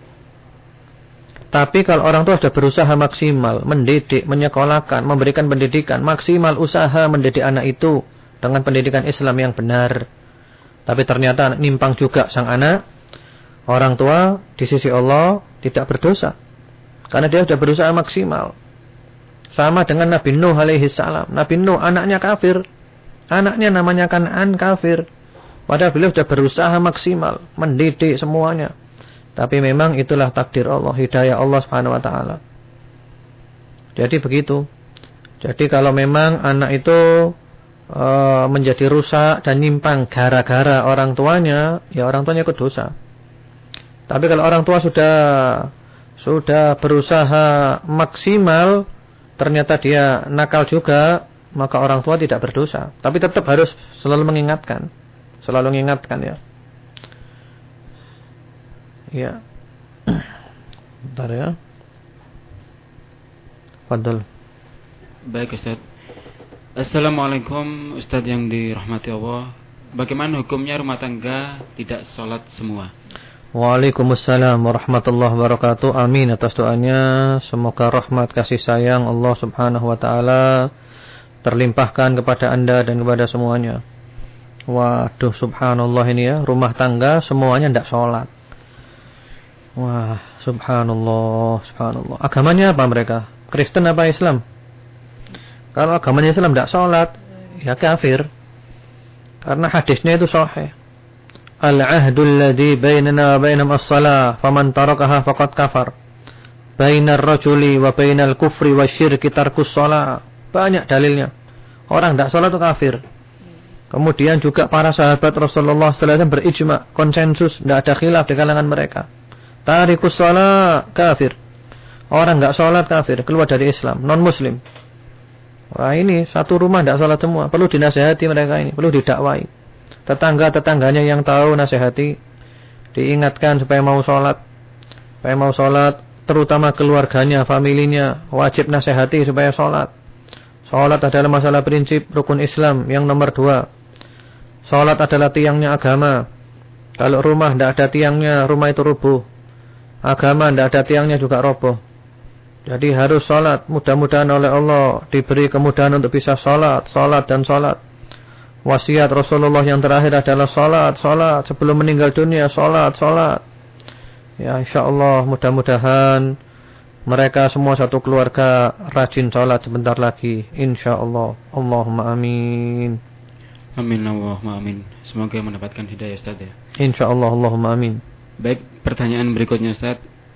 Tapi kalau orang tua sudah berusaha maksimal, mendidik, menyekolahkan, memberikan pendidikan, maksimal usaha mendidik anak itu dengan pendidikan Islam yang benar, tapi ternyata nimpang juga sang anak, orang tua di sisi Allah tidak berdosa. Karena dia sudah berusaha maksimal. Sama dengan Nabi Nuh alaihi salam. Nabi Nuh anaknya kafir. Anaknya namanya Kan'an, kafir. Padahal beliau sudah berusaha maksimal mendidik semuanya. Tapi memang itulah takdir Allah, hidayah Allah Subhanahu wa taala. Jadi begitu. Jadi kalau memang anak itu menjadi rusak dan nyimpang gara-gara orang tuanya, ya orang tuanya ikut dosa. Tapi kalau orang tua sudah berusaha maksimal, ternyata dia nakal juga, maka orang tua tidak berdosa. Tapi tetap harus selalu mengingatkan. Selalu mengingatkan ya. Ya. Bentar ya. Fadhal. Baik Ustaz. Assalamualaikum Ustaz yang dirahmati Allah. Bagaimana hukumnya rumah tangga tidak sholat semua? Waalaikumsalam warahmatullahi wabarakatuh. Amin atas doanya. Semoga rahmat kasih sayang Allah Subhanahu wa taala terlimpahkan kepada Anda dan kepada semuanya. Waduh, subhanallah ini ya, rumah tangga semuanya tidak sholat. Wah, subhanallah, subhanallah. Agamanya apa mereka? Kristen apa Islam? Kalau agamanya Islam tidak sholat, ya kafir. Karena hadisnya itu sahih. Al-ahdul ladzi bainana wa bainahum as-shalah, faman tarakaha faqad kafar. Bainar rajuli wa bainal kufri wasyirki tarkus shalah. Banyak dalilnya. Orang tidak sholat itu kafir. Kemudian juga para sahabat Rasulullah SAW berijma, konsensus, tidak ada khilaf di kalangan mereka. Tarikus shalah kafir. Orang enggak sholat kafir, keluar dari Islam, non muslim. Wah, ini satu rumah enggak sholat semua, perlu dinasihati mereka ini, perlu didakwai. Tetangga-tetangganya yang tahu nasihati, diingatkan supaya mau sholat. Supaya mau sholat, terutama keluarganya, familinya, wajib nasihati supaya sholat. Sholat adalah masalah prinsip rukun Islam yang nomor 2. Sholat adalah tiangnya agama. Kalau rumah tidak ada tiangnya, rumah itu rubuh. Agama tidak ada tiangnya juga roboh. Jadi harus sholat. Mudah-mudahan oleh Allah diberi kemudahan untuk bisa sholat. Sholat dan sholat. Wasiat Rasulullah yang terakhir adalah sholat. Sholat sebelum meninggal dunia. Sholat, sholat. Ya insyaAllah mudah-mudahan mereka semua satu keluarga rajin sholat sebentar lagi. InsyaAllah. Allahumma amin. Amin Allahumma amin. Semoga mendapatkan hidayah Ustaz ya. InsyaAllah Allahumma amin. Baik, pertanyaan berikutnya Ustaz.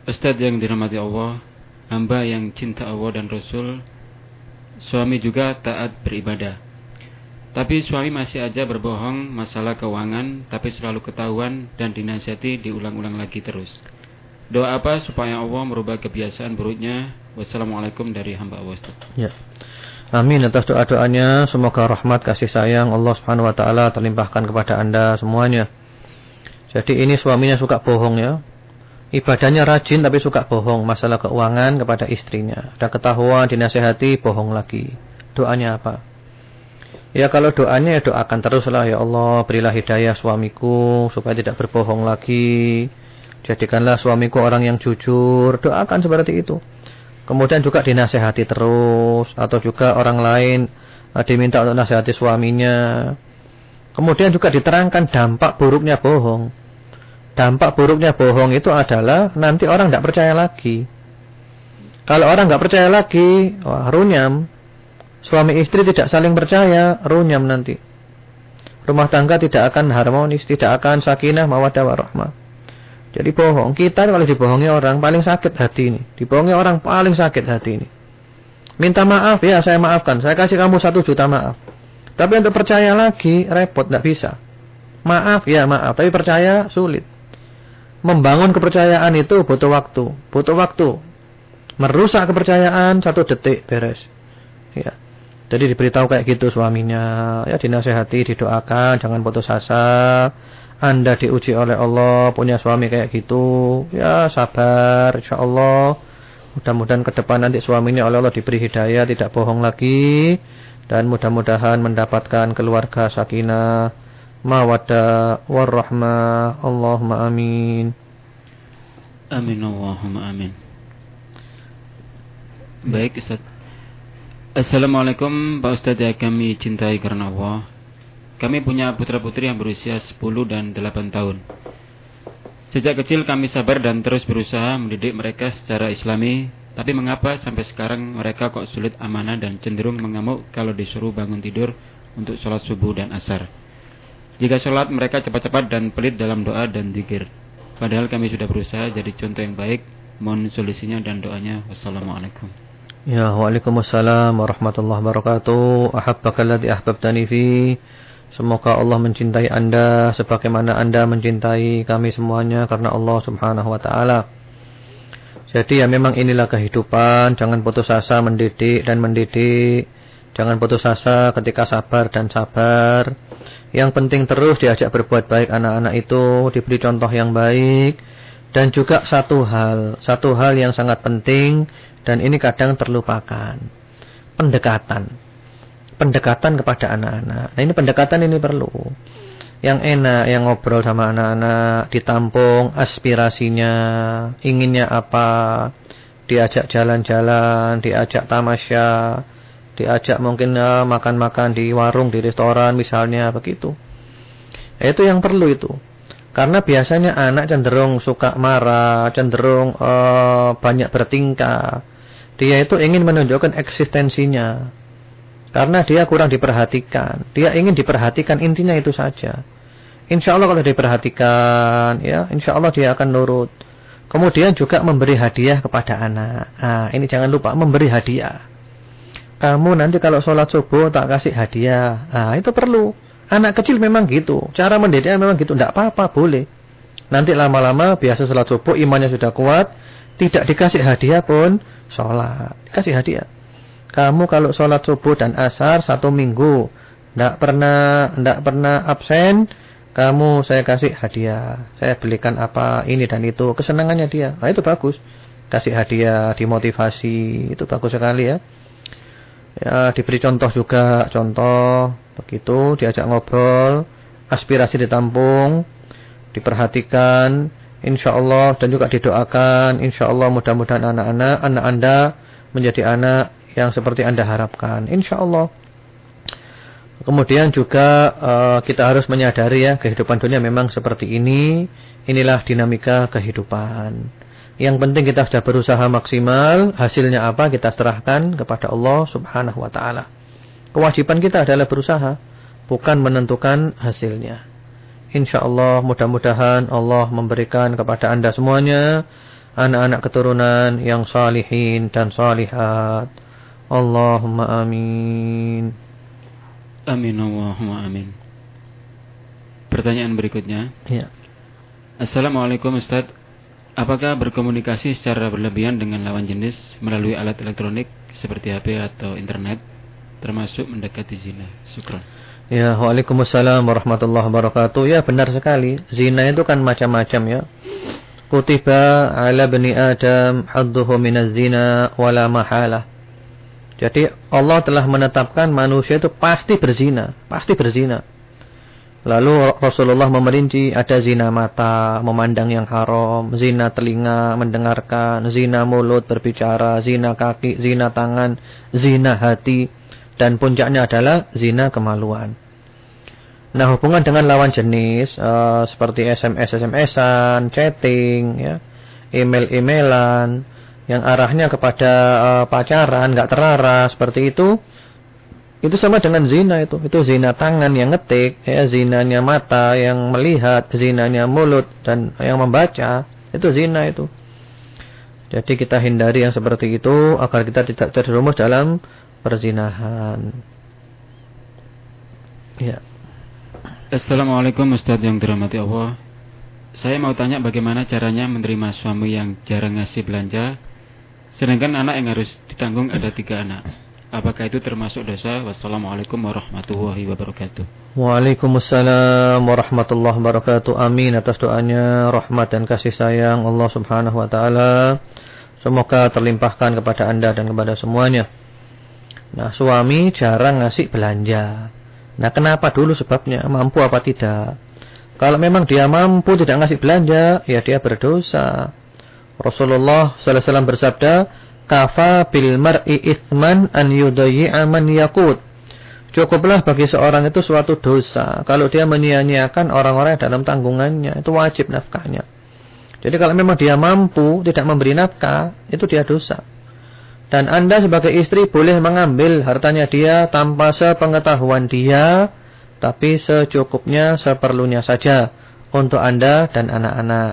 Ustadz yang dirahmati Allah, hamba yang cinta Allah dan Rasul, suami juga taat beribadah. Tapi suami masih aja berbohong masalah keuangan, tapi selalu ketahuan dan dinasihati diulang-ulang lagi terus. Doa apa supaya Allah merubah kebiasaan buruknya? Wassalamualaikum dari hamba Allah. Ya. Amin atas doa-doanya. Semoga rahmat kasih sayang Allah Subhanahu wa taala terlimpahkan kepada Anda semuanya. Jadi ini suaminya suka bohong ya. Ibadahnya rajin tapi suka bohong masalah keuangan kepada istrinya. Ada ketahuan dinasihati bohong lagi. Doanya apa? Ya kalau doanya ya doakan teruslah, ya Allah berilah hidayah suamiku supaya tidak berbohong lagi. Jadikanlah suamiku orang yang jujur. Doakan seperti itu. Kemudian juga dinasehati terus, atau juga orang lain diminta untuk nasihati suaminya. Kemudian juga diterangkan dampak buruknya bohong. Dampak buruknya bohong itu adalah nanti orang tidak percaya lagi. Kalau orang tidak percaya lagi, wah, runyam. Suami istri tidak saling percaya, runyam nanti. Rumah tangga tidak akan harmonis, tidak akan sakinah, mawaddah warahmah. Jadi bohong. Kita kalau dibohongi orang paling sakit hati ini. Dibohongi orang paling sakit hati ini. Minta maaf ya, saya maafkan. Saya kasih kamu 1 juta maaf. Tapi untuk percaya lagi repot, tidak bisa. Maaf ya maaf, tapi percaya sulit. Membangun kepercayaan itu butuh waktu. Butuh waktu. Merusak kepercayaan 1 detik beres. Ya. Jadi diberitahu kayak gitu suaminya. Ya dinasehati, didoakan, jangan putus asa. Anda diuji oleh Allah, punya suami kayak gitu, ya sabar, insyaallah. Mudah-mudahan ke depan nanti suaminya oleh Allah diberi hidayah, tidak bohong lagi, dan mudah-mudahan mendapatkan keluarga sakinah, mawaddah, warahmah. Allahumma amin. Amin Allahumma amin. Baik Ustaz. Assalamualaikum Pak Ustaz yang kami cintai karena Allah. Kami punya putra-putri yang berusia 10 dan 8 tahun. Sejak kecil kami sabar dan terus berusaha mendidik mereka secara islami. Tapi mengapa sampai sekarang mereka kok sulit amanah dan cenderung mengamuk kalau disuruh bangun tidur untuk sholat subuh dan asar. Jika sholat mereka cepat-cepat dan pelit dalam doa dan dzikir. Padahal kami sudah berusaha jadi contoh yang baik. Mohon solusinya dan doanya. Wassalamualaikum. Ya, waalaikumsalam warahmatullahi wabarakatuh. Ahabbakalladzii ahbabtani fi. Semoga Allah mencintai Anda sebagaimana Anda mencintai kami semuanya karena Allah Subhanahu wa taala. Jadi ya memang inilah kehidupan, jangan putus asa mendidik dan mendidik. Jangan putus asa ketika sabar dan sabar. Yang penting terus diajak berbuat baik anak-anak itu, diberi contoh yang baik. Dan juga satu hal yang sangat penting dan ini kadang terlupakan. Pendekatan kepada anak-anak. Nah ini pendekatan ini perlu. Yang enak, yang ngobrol sama anak-anak, ditampung aspirasinya, inginnya apa, diajak jalan-jalan, diajak tamasya, diajak mungkin makan-makan di warung, di restoran misalnya, begitu. Itu yang perlu itu. Karena biasanya anak cenderung suka marah, cenderung banyak bertingkah. Dia itu ingin menunjukkan eksistensinya. Karena dia kurang diperhatikan. Dia ingin diperhatikan, intinya itu saja. Insya Allah kalau diperhatikan, ya, insya Allah dia akan nurut. Kemudian juga memberi hadiah kepada anak. Nah, ini jangan lupa memberi hadiah. Kamu nanti kalau sholat subuh tak kasih hadiah. Nah, itu perlu. Anak kecil memang gitu. Cara mendidiknya memang gitu. Tidak apa-apa, boleh. Nanti lama-lama biasa sholat subuh, imannya sudah kuat. Tidak dikasih hadiah pun sholat. Dikasih hadiah. Kamu kalau sholat subuh dan asar 1 minggu tidak pernah absen, kamu saya kasih hadiah, saya belikan apa ini dan itu, kesenangannya dia. Nah itu bagus, kasih hadiah, dimotivasi, itu bagus sekali ya. Ya diberi contoh juga, contoh begitu, diajak ngobrol, aspirasi ditampung, diperhatikan, insya Allah dan juga didoakan, insya Allah mudah-mudahan anak Anda menjadi anak yang seperti Anda harapkan, insya Allah. Kemudian juga kita harus menyadari ya, kehidupan dunia memang seperti ini. Inilah dinamika kehidupan. Yang penting kita sudah berusaha maksimal. Hasilnya apa kita serahkan kepada Allah Subhanahu wa ta'ala. Kewajiban kita adalah berusaha, bukan menentukan hasilnya. Insya Allah mudah-mudahan Allah memberikan kepada Anda semuanya anak-anak keturunan yang salihin dan salihat. Allahumma amin. Amin Allahumma amin. Pertanyaan berikutnya. Ya. Assalamualaikum Ustaz. Apakah berkomunikasi secara berlebihan dengan lawan jenis melalui alat elektronik seperti HP atau internet termasuk mendekati zina? Syukran. Ya, waalaikumsalam warahmatullahi wabarakatuh. Ya, benar sekali. Zina itu kan macam-macam ya. Kutiba ala bani Adam hadduhu minaz zina wala mahalah. Jadi Allah telah menetapkan manusia itu pasti berzina, pasti berzina. Lalu Rasulullah memerinci ada zina mata, memandang yang haram, zina telinga, mendengarkan, zina mulut, berbicara, zina kaki, zina tangan, zina hati, dan puncaknya adalah zina kemaluan. Nah, hubungan dengan lawan jenis seperti SMS-an, chatting, ya, email-emailan yang arahnya kepada pacaran, enggak terarah seperti itu sama dengan zina itu. Itu zina tangan yang ngetik, ya, zinanya mata yang melihat, zinanya mulut dan yang membaca, itu zina itu. Jadi kita hindari yang seperti itu agar kita tidak terjerumus dalam perzinahan. Ya. Assalamualaikum Ustaz yang dirahmati Allah. Saya mau tanya bagaimana caranya menerima suami yang jarang ngasih belanja, sedangkan anak yang harus ditanggung ada 3 anak. Apakah itu termasuk dosa? Wassalamualaikum warahmatullahi wabarakatuh. Waalaikumsalam warahmatullahi wabarakatuh. Amin atas doanya, rahmat dan kasih sayang Allah Subhanahu wa taala. Semoga terlimpahkan kepada Anda dan kepada semuanya. Nah, suami jarang ngasih belanja. Nah, kenapa dulu sebabnya? Mampu apa tidak? Kalau memang dia mampu tidak ngasih belanja, ya dia berdosa. Rasulullah sallallahu alaihi wasallam bersabda, "Kafa bil mar'i itsman an yudayyi'a man yaqut." Cukuplah bagi seorang itu suatu dosa kalau dia menyia-nyiakan orang-orang dalam tanggungannya, itu wajib nafkahnya. Jadi kalau memang dia mampu tidak memberi nafkah, itu dia dosa. Dan Anda sebagai istri boleh mengambil hartanya dia tanpa sepengetahuan dia, tapi secukupnya, seperlunya saja untuk Anda dan anak-anak.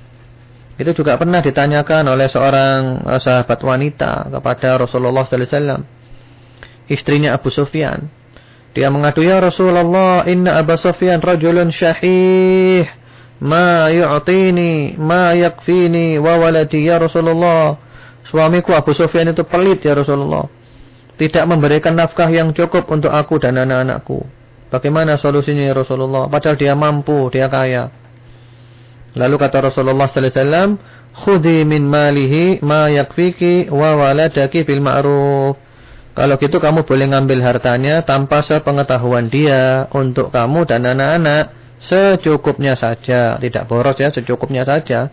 Itu juga pernah ditanyakan oleh seorang sahabat wanita kepada Rasulullah sallallahu alaihi wasallam. Istrinya Abu Sufyan. Dia mengadu, "Ya Rasulullah, inna Abu Sufyan rajulun syahih, ma yu'tini, ma yakfini wa waladi ya Rasulullah." Suamiku Abu Sufyan itu pelit ya Rasulullah. Tidak memberikan nafkah yang cukup untuk aku dan anak-anakku. Bagaimana solusinya ya Rasulullah? Padahal dia mampu, dia kaya. Lalu kata Rasulullah sallallahu alaihi wasallam, "Khudhi min malihi ma yakfiki wa waladaki bil ma'ruf." Kalau gitu kamu boleh ngambil hartanya tanpa sepengetahuan dia untuk kamu dan anak-anak secukupnya saja, tidak boros ya, secukupnya saja.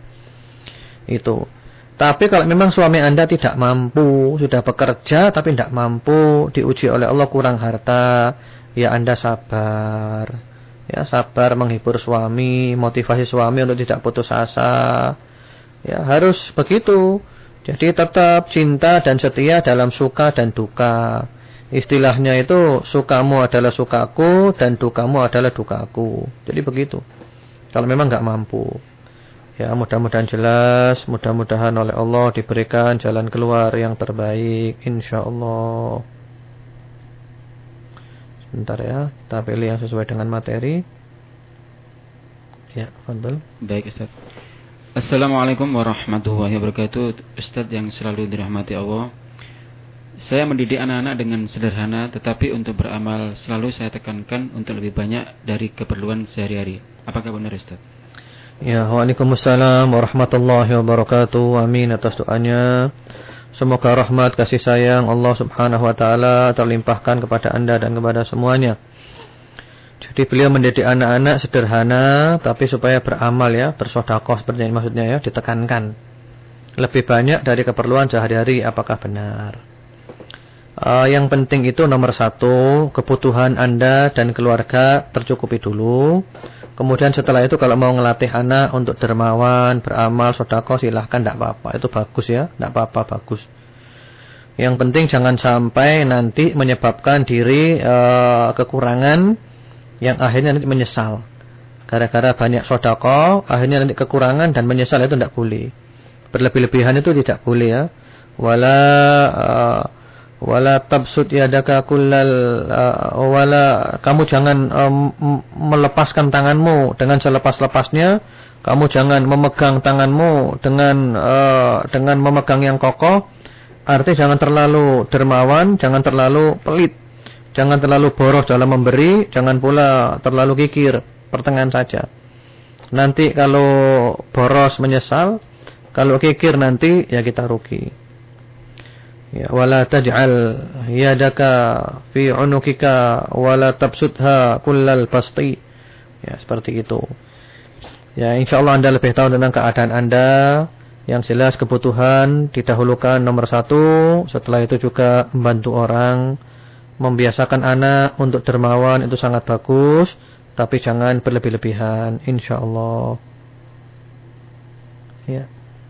Itu. Tapi kalau memang suami Anda tidak mampu, sudah bekerja tapi tidak mampu, diuji oleh Allah kurang harta, ya Anda sabar. Ya, sabar menghibur suami, motivasi suami untuk tidak putus asa. Ya, harus begitu. Jadi tetap cinta dan setia dalam suka dan duka. Istilahnya itu sukamu adalah sukaku dan dukamu adalah dukaku. Jadi begitu. Kalau memang enggak mampu. Ya, mudah-mudahan jelas, mudah-mudahan oleh Allah diberikan jalan keluar yang terbaik insyaallah. Sebentar ya, kita pilih yang sesuai dengan materi. Ya, fadhil. Baik Ustaz. Assalamualaikum warahmatullahi wabarakatuh. Ustaz yang selalu dirahmati Allah. Saya mendidik anak-anak dengan sederhana, tetapi untuk beramal selalu saya tekankan untuk lebih banyak dari keperluan sehari-hari. Apakah benar Ustaz? Ya, waalaikumsalam warahmatullahi wabarakatuh. Amin atas doanya. Semoga rahmat kasih sayang Allah Subhanahu wa taala terlimpahkan kepada Anda dan kepada semuanya. Jadi beliau mendidik anak-anak sederhana tapi supaya beramal ya, bersedekah seperti ini maksudnya ya, ditekankan. Lebih banyak dari keperluan sehari-hari, apakah benar? Yang penting itu nomor 1, kebutuhan Anda dan keluarga tercukupi dulu. Kemudian setelah itu kalau mau ngelatih anak untuk dermawan, beramal, sedekah silahkan, tidak apa-apa. Itu bagus ya, tidak apa-apa, bagus. Yang penting jangan sampai nanti menyebabkan diri kekurangan yang akhirnya nanti menyesal. Gara-gara banyak sedekah, akhirnya nanti kekurangan dan menyesal, itu tidak boleh. Berlebih-lebihan itu tidak boleh ya. Wala tabsut yadaka kullal wala, kamu jangan melepaskan tanganmu dengan selepas-lepasnya. Kamu jangan memegang tanganmu dengan memegang yang kokoh. Artinya jangan terlalu dermawan, jangan terlalu pelit, jangan terlalu boros dalam memberi, jangan pula terlalu kikir, pertengahan saja. Nanti kalau boros menyesal, kalau kikir nanti ya kita rugi. Ya, wala taj'al yadaka fi 'unukika wala tabsutha kullal basti. Ya, seperti itu. Ya, insyaallah Anda lebih tahu tentang keadaan Anda. Yang jelas kebutuhan didahulukan nomor 1, setelah itu juga membantu orang, membiasakan anak untuk dermawan itu sangat bagus, tapi jangan berlebih-lebihan insyaallah. Ya.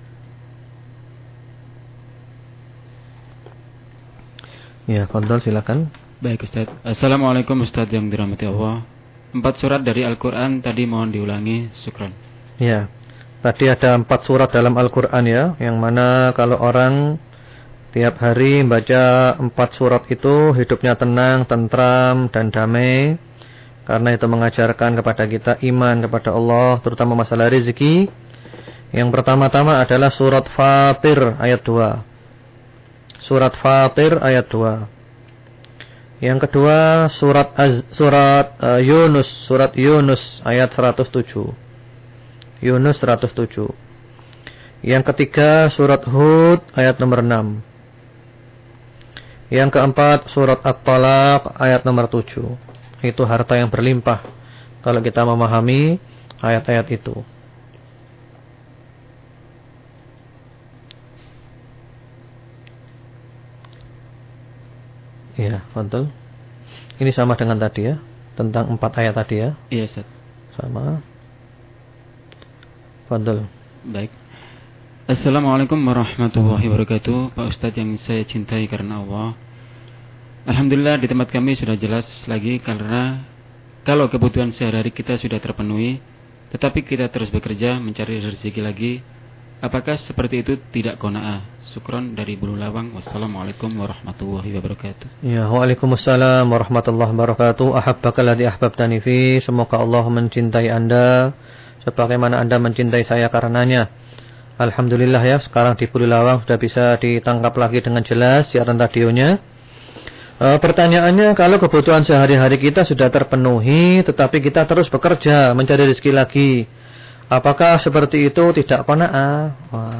Ya, fadhal silakan. Baik Ustaz. Assalamualaikum Ustaz yang dirahmati Allah. 4 surat dari Al-Quran tadi mohon diulangi. Syukran. Ya. Tadi ada 4 surat dalam Al-Quran ya, yang mana kalau orang tiap hari membaca 4 surat itu hidupnya tenang, tentram dan damai. Karena itu mengajarkan kepada kita iman kepada Allah, terutama masalah rezeki. Yang pertama-tama adalah surat Fatir ayat 2. Surat Fatir ayat 2. Yang kedua surat Yunus ayat 107. Yunus 107. Yang ketiga surat Hud ayat nomor 6. Yang keempat surat At-Talaq ayat nomor 7. Itu harta yang berlimpah kalau kita memahami ayat-ayat itu. Ya, betul. Ini sama dengan tadi ya, tentang 4 ayat tadi ya. Iya, Ustaz. Sama. Betul. Baik. Assalamualaikum warahmatullahi wabarakatuh. Pak Ustadz yang saya cintai karena Allah. Alhamdulillah di tempat kami sudah jelas lagi, karena kalau kebutuhan sehari-hari kita sudah terpenuhi, tetapi kita terus bekerja mencari rezeki lagi, apakah seperti itu tidak qanaah? Syukron dari Bulu Lawang. Wassalamualaikum warahmatullahi wabarakatuh. Ya, waalaikumsalam warahmatullahi wabarakatuh. Ahabbaka alladhi ahbabtani fi. Semoga Allah mencintai Anda sebagaimana Anda mencintai saya karenanya. Alhamdulillah ya, sekarang di Bulu Lawang sudah bisa ditangkap lagi dengan jelas siaran radionya. Pertanyaannya, kalau kebutuhan sehari-hari kita sudah terpenuhi, tetapi kita terus bekerja mencari rezeki lagi, apakah seperti itu tidak qanaah?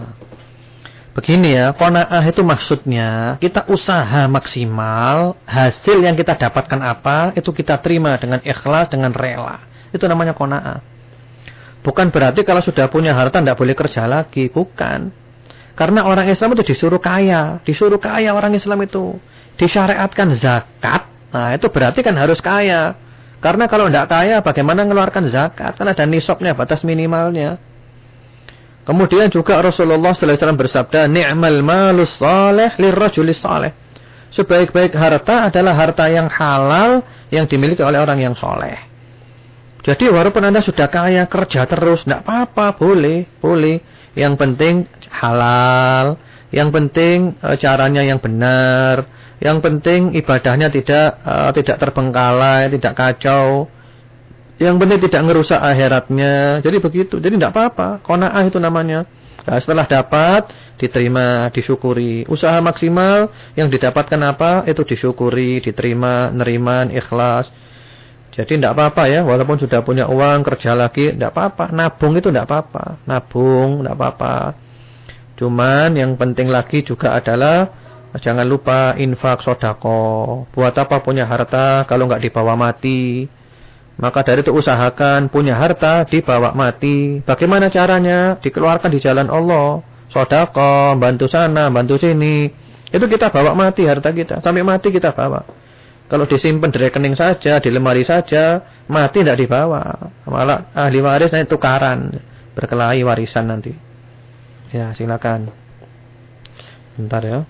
Begini ya, qanaah itu maksudnya kita usaha maksimal, hasil yang kita dapatkan apa, itu kita terima dengan ikhlas, dengan rela. Itu namanya qanaah. Bukan berarti kalau sudah punya harta tidak boleh kerja lagi, bukan. Karena orang Islam itu disuruh kaya orang Islam itu. Disyariatkan zakat, nah itu berarti kan harus kaya. Karena kalau tidak kaya, bagaimana mengeluarkan zakat? Kan ada nisabnya, batas minimalnya. Kemudian juga Rasulullah SAW bersabda, ni'mal malus salih lirrajulis salih. Sebaik-baik harta adalah harta yang halal yang dimiliki oleh orang yang soleh. Jadi walaupun Anda sudah kaya, kerja terus, tidak apa-apa, boleh. Yang penting halal, yang penting caranya yang benar, yang penting ibadahnya tidak terbengkalai, tidak kacau. Yang penting tidak ngerusak akhiratnya. Jadi begitu. Jadi tidak apa-apa. Qanaah itu namanya. Nah, setelah dapat, diterima, disyukuri. Usaha maksimal yang didapatkan apa, itu disyukuri, diterima, neriman, ikhlas. Jadi tidak apa-apa ya. Walaupun sudah punya uang, kerja lagi, tidak apa-apa. Nabung itu tidak apa-apa. Nabung, tidak apa-apa. Cuman yang penting lagi juga adalah jangan lupa infak, sedekah. Buat apa punya harta kalau nggak dibawa mati? Maka dari itu usahakan punya harta dibawa mati. Bagaimana caranya? Dikeluarkan di jalan Allah. Sedekah, bantu sana, bantu sini. Itu kita bawa mati harta kita. Sampai mati kita bawa. Kalau disimpan di rekening saja, di lemari saja, mati tidak dibawa. Malah ahli waris nanti tukaran, berkelahi warisan nanti. Ya, silakan. Bentar ya.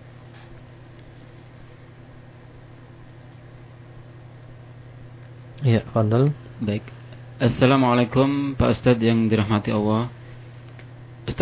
Ya, fadhal. Baik. Assalamualaikum Pak Ustadz yang dirahmati Allah. Ustadz,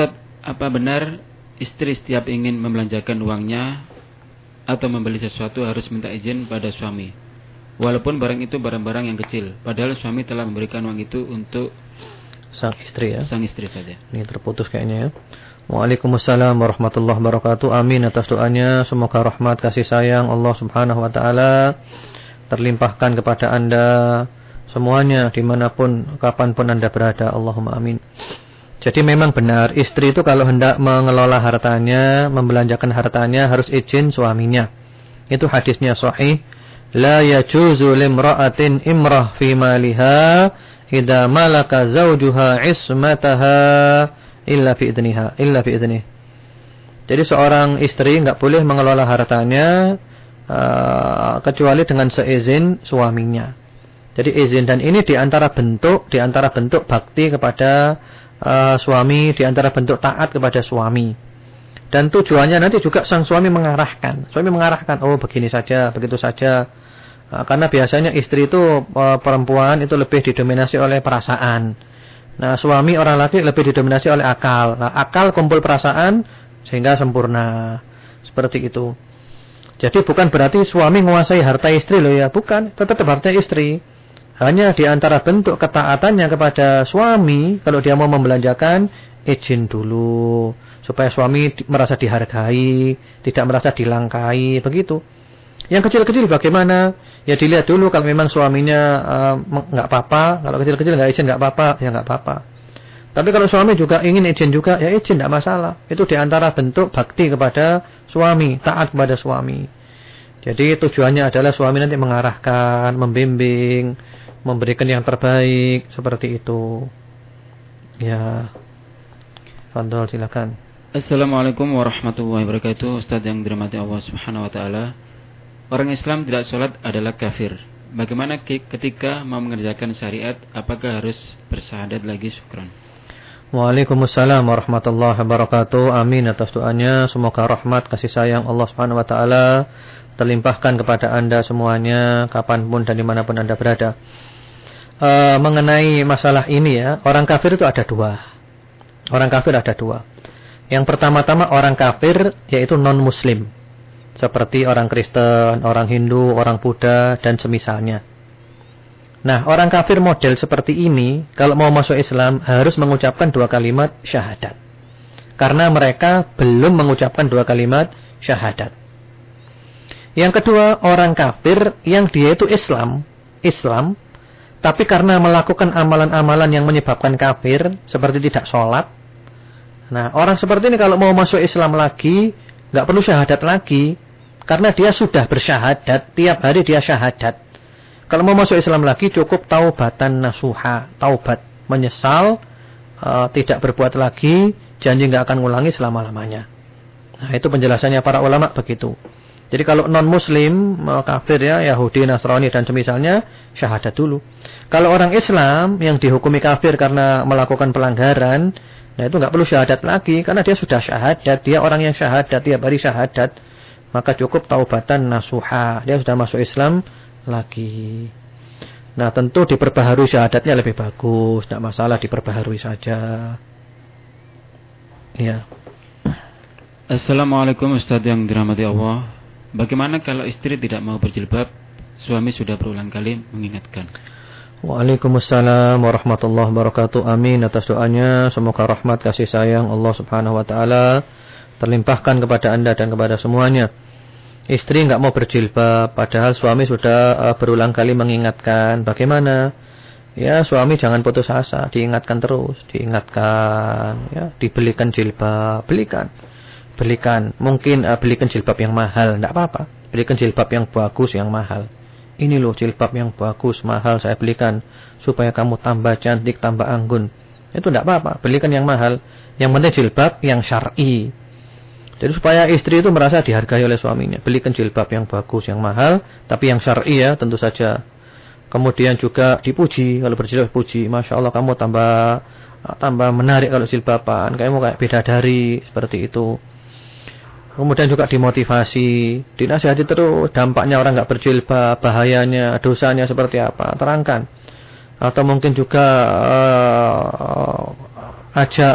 apa benar istri setiap ingin membelanjakan uangnya atau membeli sesuatu harus minta izin pada suami, walaupun barang itu barang-barang yang kecil, padahal suami telah memberikan uang itu untuk sang istri ya? Sang istri saja. Ini terputus kayaknya ya. Waalaikumsalam warahmatullahi wabarakatuh. Amin atas doanya. Semoga rahmat kasih sayang Allah subhanahu wa ta'ala terlimpahkan kepada anda semuanya, dimanapun, kapanpun anda berada. Allahumma amin. Jadi memang benar, istri itu kalau hendak mengelola hartanya, membelanjakan hartanya, harus izin suaminya. Itu hadisnya sahih. La yajuzu limra'atin imrah fi maliha idza malaka zawjuha ismataha illa fi idnih. Jadi seorang istri enggak boleh mengelola hartanya kecuali dengan seizin suaminya. Jadi izin, dan ini di antara bentuk bakti kepada suami, di antara bentuk taat kepada suami. Dan tujuannya nanti juga sang suami mengarahkan. Suami mengarahkan, oh begini saja, begitu saja. Karena biasanya istri itu perempuan itu lebih didominasi oleh perasaan. Nah, suami orang laki lebih didominasi oleh akal. Nah, akal kumpul perasaan sehingga sempurna. Seperti itu. Jadi bukan berarti suami menguasai harta istri loh ya, bukan. Tetap harta istri. Hanya di antara bentuk ketaatannya kepada suami, kalau dia mau membelanjakan, izin dulu supaya suami merasa dihargai, tidak merasa dilangkai, begitu. Yang kecil-kecil bagaimana? Ya dilihat dulu, kalau memang suaminya enggak apa-apa, kalau kecil-kecil enggak izin enggak apa-apa, ya enggak apa-apa. Tapi kalau suami juga ingin izin juga, ya izin enggak masalah. Itu di antara bentuk bakti kepada suami, taat kepada suami. Jadi tujuannya adalah suami nanti mengarahkan, membimbing, memberikan yang terbaik, seperti itu. Ya. Fadhol, silakan. Assalamualaikum warahmatullahi wabarakatuh. Ustaz yang dirahmati Allah Subhanahu wa taala. Orang Islam tidak sholat adalah kafir. Bagaimana ketika mau mengerjakan syariat? Apakah harus bersyahadat lagi? Syukran. Waalaikumsalam warahmatullahi wabarakatuh. Amin atas doanya. Semoga rahmat kasih sayang Allah Subhanahu wa taala terlimpahkan kepada anda semuanya, kapanpun dan dimanapun anda berada. Mengenai masalah ini ya, orang kafir itu ada dua. Orang kafir ada dua. Yang pertama-tama orang kafir yaitu non-muslim. Seperti orang Kristen, orang Hindu, orang Buddha, dan semisalnya. Nah, orang kafir model seperti ini, kalau mau masuk Islam, harus mengucapkan dua kalimat syahadat. Karena mereka belum mengucapkan dua kalimat syahadat. Yang kedua, orang kafir yang dia itu Islam, tapi karena melakukan amalan-amalan yang menyebabkan kafir, seperti tidak sholat. Nah, orang seperti ini kalau mau masuk Islam lagi, nggak perlu syahadat lagi. Karena dia sudah bersyahadat, tiap hari dia syahadat. Kalau mau masuk Islam lagi cukup taubatan nasuha, taubat, menyesal, tidak berbuat lagi, janji nggak akan ngulangi selama-lamanya. Nah, itu penjelasannya para ulama begitu. Jadi kalau non-muslim, kafir ya, Yahudi, Nasrani dan semisalnya, syahadat dulu. Kalau orang Islam yang dihukumi kafir karena melakukan pelanggaran, nah itu nggak perlu syahadat lagi karena dia sudah syahadat, dia orang yang syahadat, tiap hari syahadat. Maka cukup taubatan nasuha, dia sudah masuk Islam lagi. Nah, tentu diperbaharui syahadatnya lebih bagus, tidak masalah diperbaharui saja. Ya. Assalamualaikum Ustaz yang dirahmati Allah. Bagaimana kalau istri tidak mau berjilbab, suami sudah berulang kali mengingatkan? Waalaikumsalam warahmatullahi wabarakatuh. Amin atas doanya. Semoga rahmat kasih sayang Allah Subhanahu wa taala terlimpahkan kepada anda dan kepada semuanya. Istri enggak mau berjilbab, padahal suami sudah berulang kali mengingatkan. Bagaimana? Ya, suami jangan putus asa, diingatkan terus, diingatkan. Ya, dibelikan jilbab, belikan. Mungkin belikan jilbab yang mahal, enggak apa-apa. Belikan jilbab yang bagus, yang mahal. Ini loh jilbab yang bagus, mahal saya belikan supaya kamu tambah cantik, tambah anggun. Itu enggak apa-apa, belikan yang mahal. Yang penting jilbab yang syar'i. Jadi supaya istri itu merasa dihargai oleh suaminya, belikan jilbab yang bagus, yang mahal, tapi yang syar'i ya, tentu saja. Kemudian juga dipuji, kalau berjilbab puji, Masya Allah kamu tambah menarik kalau jilbaban, kamu kayak bidadari, seperti itu. Kemudian juga dimotivasi, dinasihati terus, dampaknya orang nggak berjilbab, bahayanya, dosanya seperti apa, terangkan. Atau mungkin juga ajak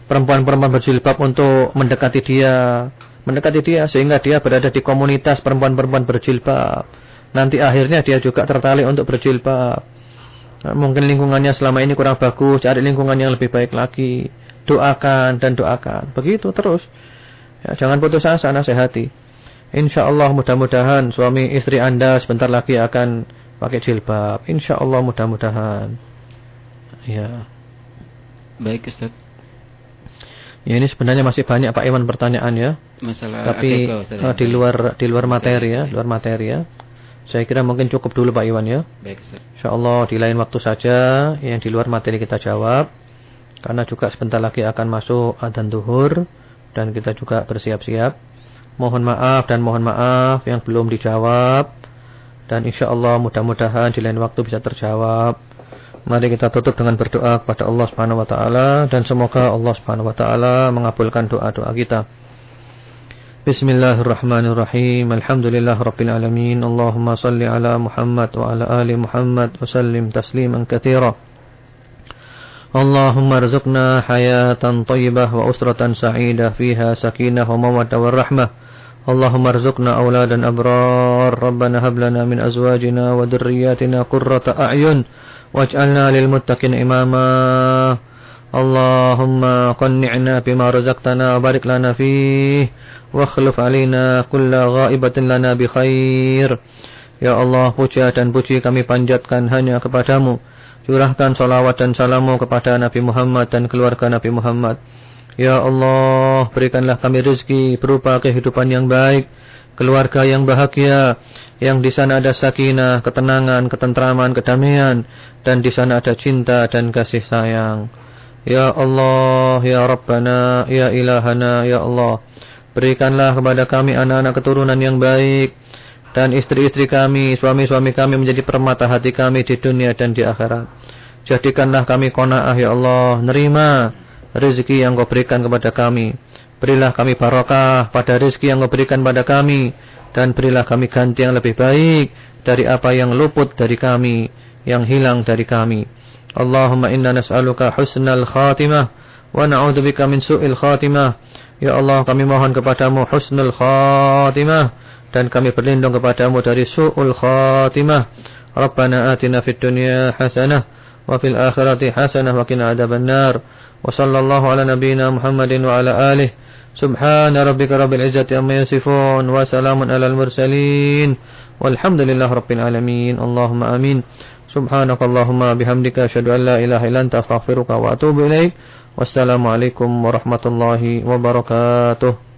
perempuan-perempuan berjilbab untuk mendekati dia sehingga dia berada di komunitas perempuan-perempuan berjilbab. Nanti akhirnya dia juga tertarik untuk berjilbab. Mungkin lingkungannya selama ini kurang bagus, cari lingkungan yang lebih baik lagi. Doakan dan doakan. Begitu terus. Ya, jangan putus asa, nasihati. InsyaAllah mudah-mudahan suami istri Anda sebentar lagi akan pakai jilbab. InsyaAllah mudah-mudahan. Ya. Baik Ustaz. Ya, ini sebenarnya masih banyak Pak Iwan pertanyaan ya. Masalah tapi di luar materi ya, luar materi ya. Saya kira mungkin cukup dulu Pak Iwan ya. Baik Ustaz. InsyaAllah di lain waktu saja yang di luar materi kita jawab. Karena juga sebentar lagi akan masuk adzan zuhur dan kita juga bersiap-siap. Mohon maaf yang belum dijawab. Dan InsyaAllah mudah-mudahan di lain waktu bisa terjawab. Mari kita tutup dengan berdoa kepada Allah Subhanahu wa taala dan semoga Allah Subhanahu wa taala mengabulkan doa-doa kita. Bismillahirrahmanirrahim. Alhamdulillahirabbil alamin. Allahumma shalli ala Muhammad wa ala ali Muhammad wa sallim tasliman katsira. Allahumma arzuqna hayatan thayyibah wa usratan sa'idah fiha sakinah wa mawaddah wa rahmah. Allahumma arzuqna auladan abrar. Rabbana hab lana min azwajina wa dhurriyyatina qurrata a'yun waj'alna lil muttaqin imama. Allahumma qanni'na bima razaqtana wa barik lana fihi wa akhlif alaina kulla ghaibatin lana bi khair. Ya Allah, puja dan puji kami panjatkan hanya kepadamu. Curahkan salawat dan salamu kepada Nabi Muhammad dan keluarga Nabi Muhammad. Ya Allah, berikanlah kami rezeki berupa kehidupan yang baik, keluarga yang bahagia, yang di sana ada sakinah, ketenangan, ketentraman, kedamaian, dan di sana ada cinta dan kasih sayang. Ya Allah, ya Rabbana, ya Ilahana, ya Allah, berikanlah kepada kami anak-anak keturunan yang baik, dan istri-istri kami, suami-suami kami menjadi permata hati kami di dunia dan di akhirat. Jadikanlah kami qanaah ya Allah, nerima rezeki yang Kau berikan kepada kami. Berilah kami barakah pada rezeki yang Kau berikan pada kami, dan berilah kami ganti yang lebih baik dari apa yang luput dari kami, yang hilang dari kami. Allahumma inna nas'aluka husnal khatimah wa na'udzubika min su'il khatimah. Ya Allah, kami mohon kepadamu husnul khatimah dan kami berlindung kepadamu dari su'ul khatimah. Rabbana atina fid dunya hasanah wa fil akhirati hasanah wa qina adzabannar. Wa sallallahu ala nabiyyina Muhammadin wa ala alihi. Subhana rabbika rabbil izzati amma yasifun wa salamun alal mursalin walhamdulillahi rabbil alamin. Allahumma amin. Subhanakallahumma bihamdika asyhadu an la ilaha illa anta astaghfiruka wa atubu ilaik. Wassalamu alaikum warahmatullahi wabarakatuh.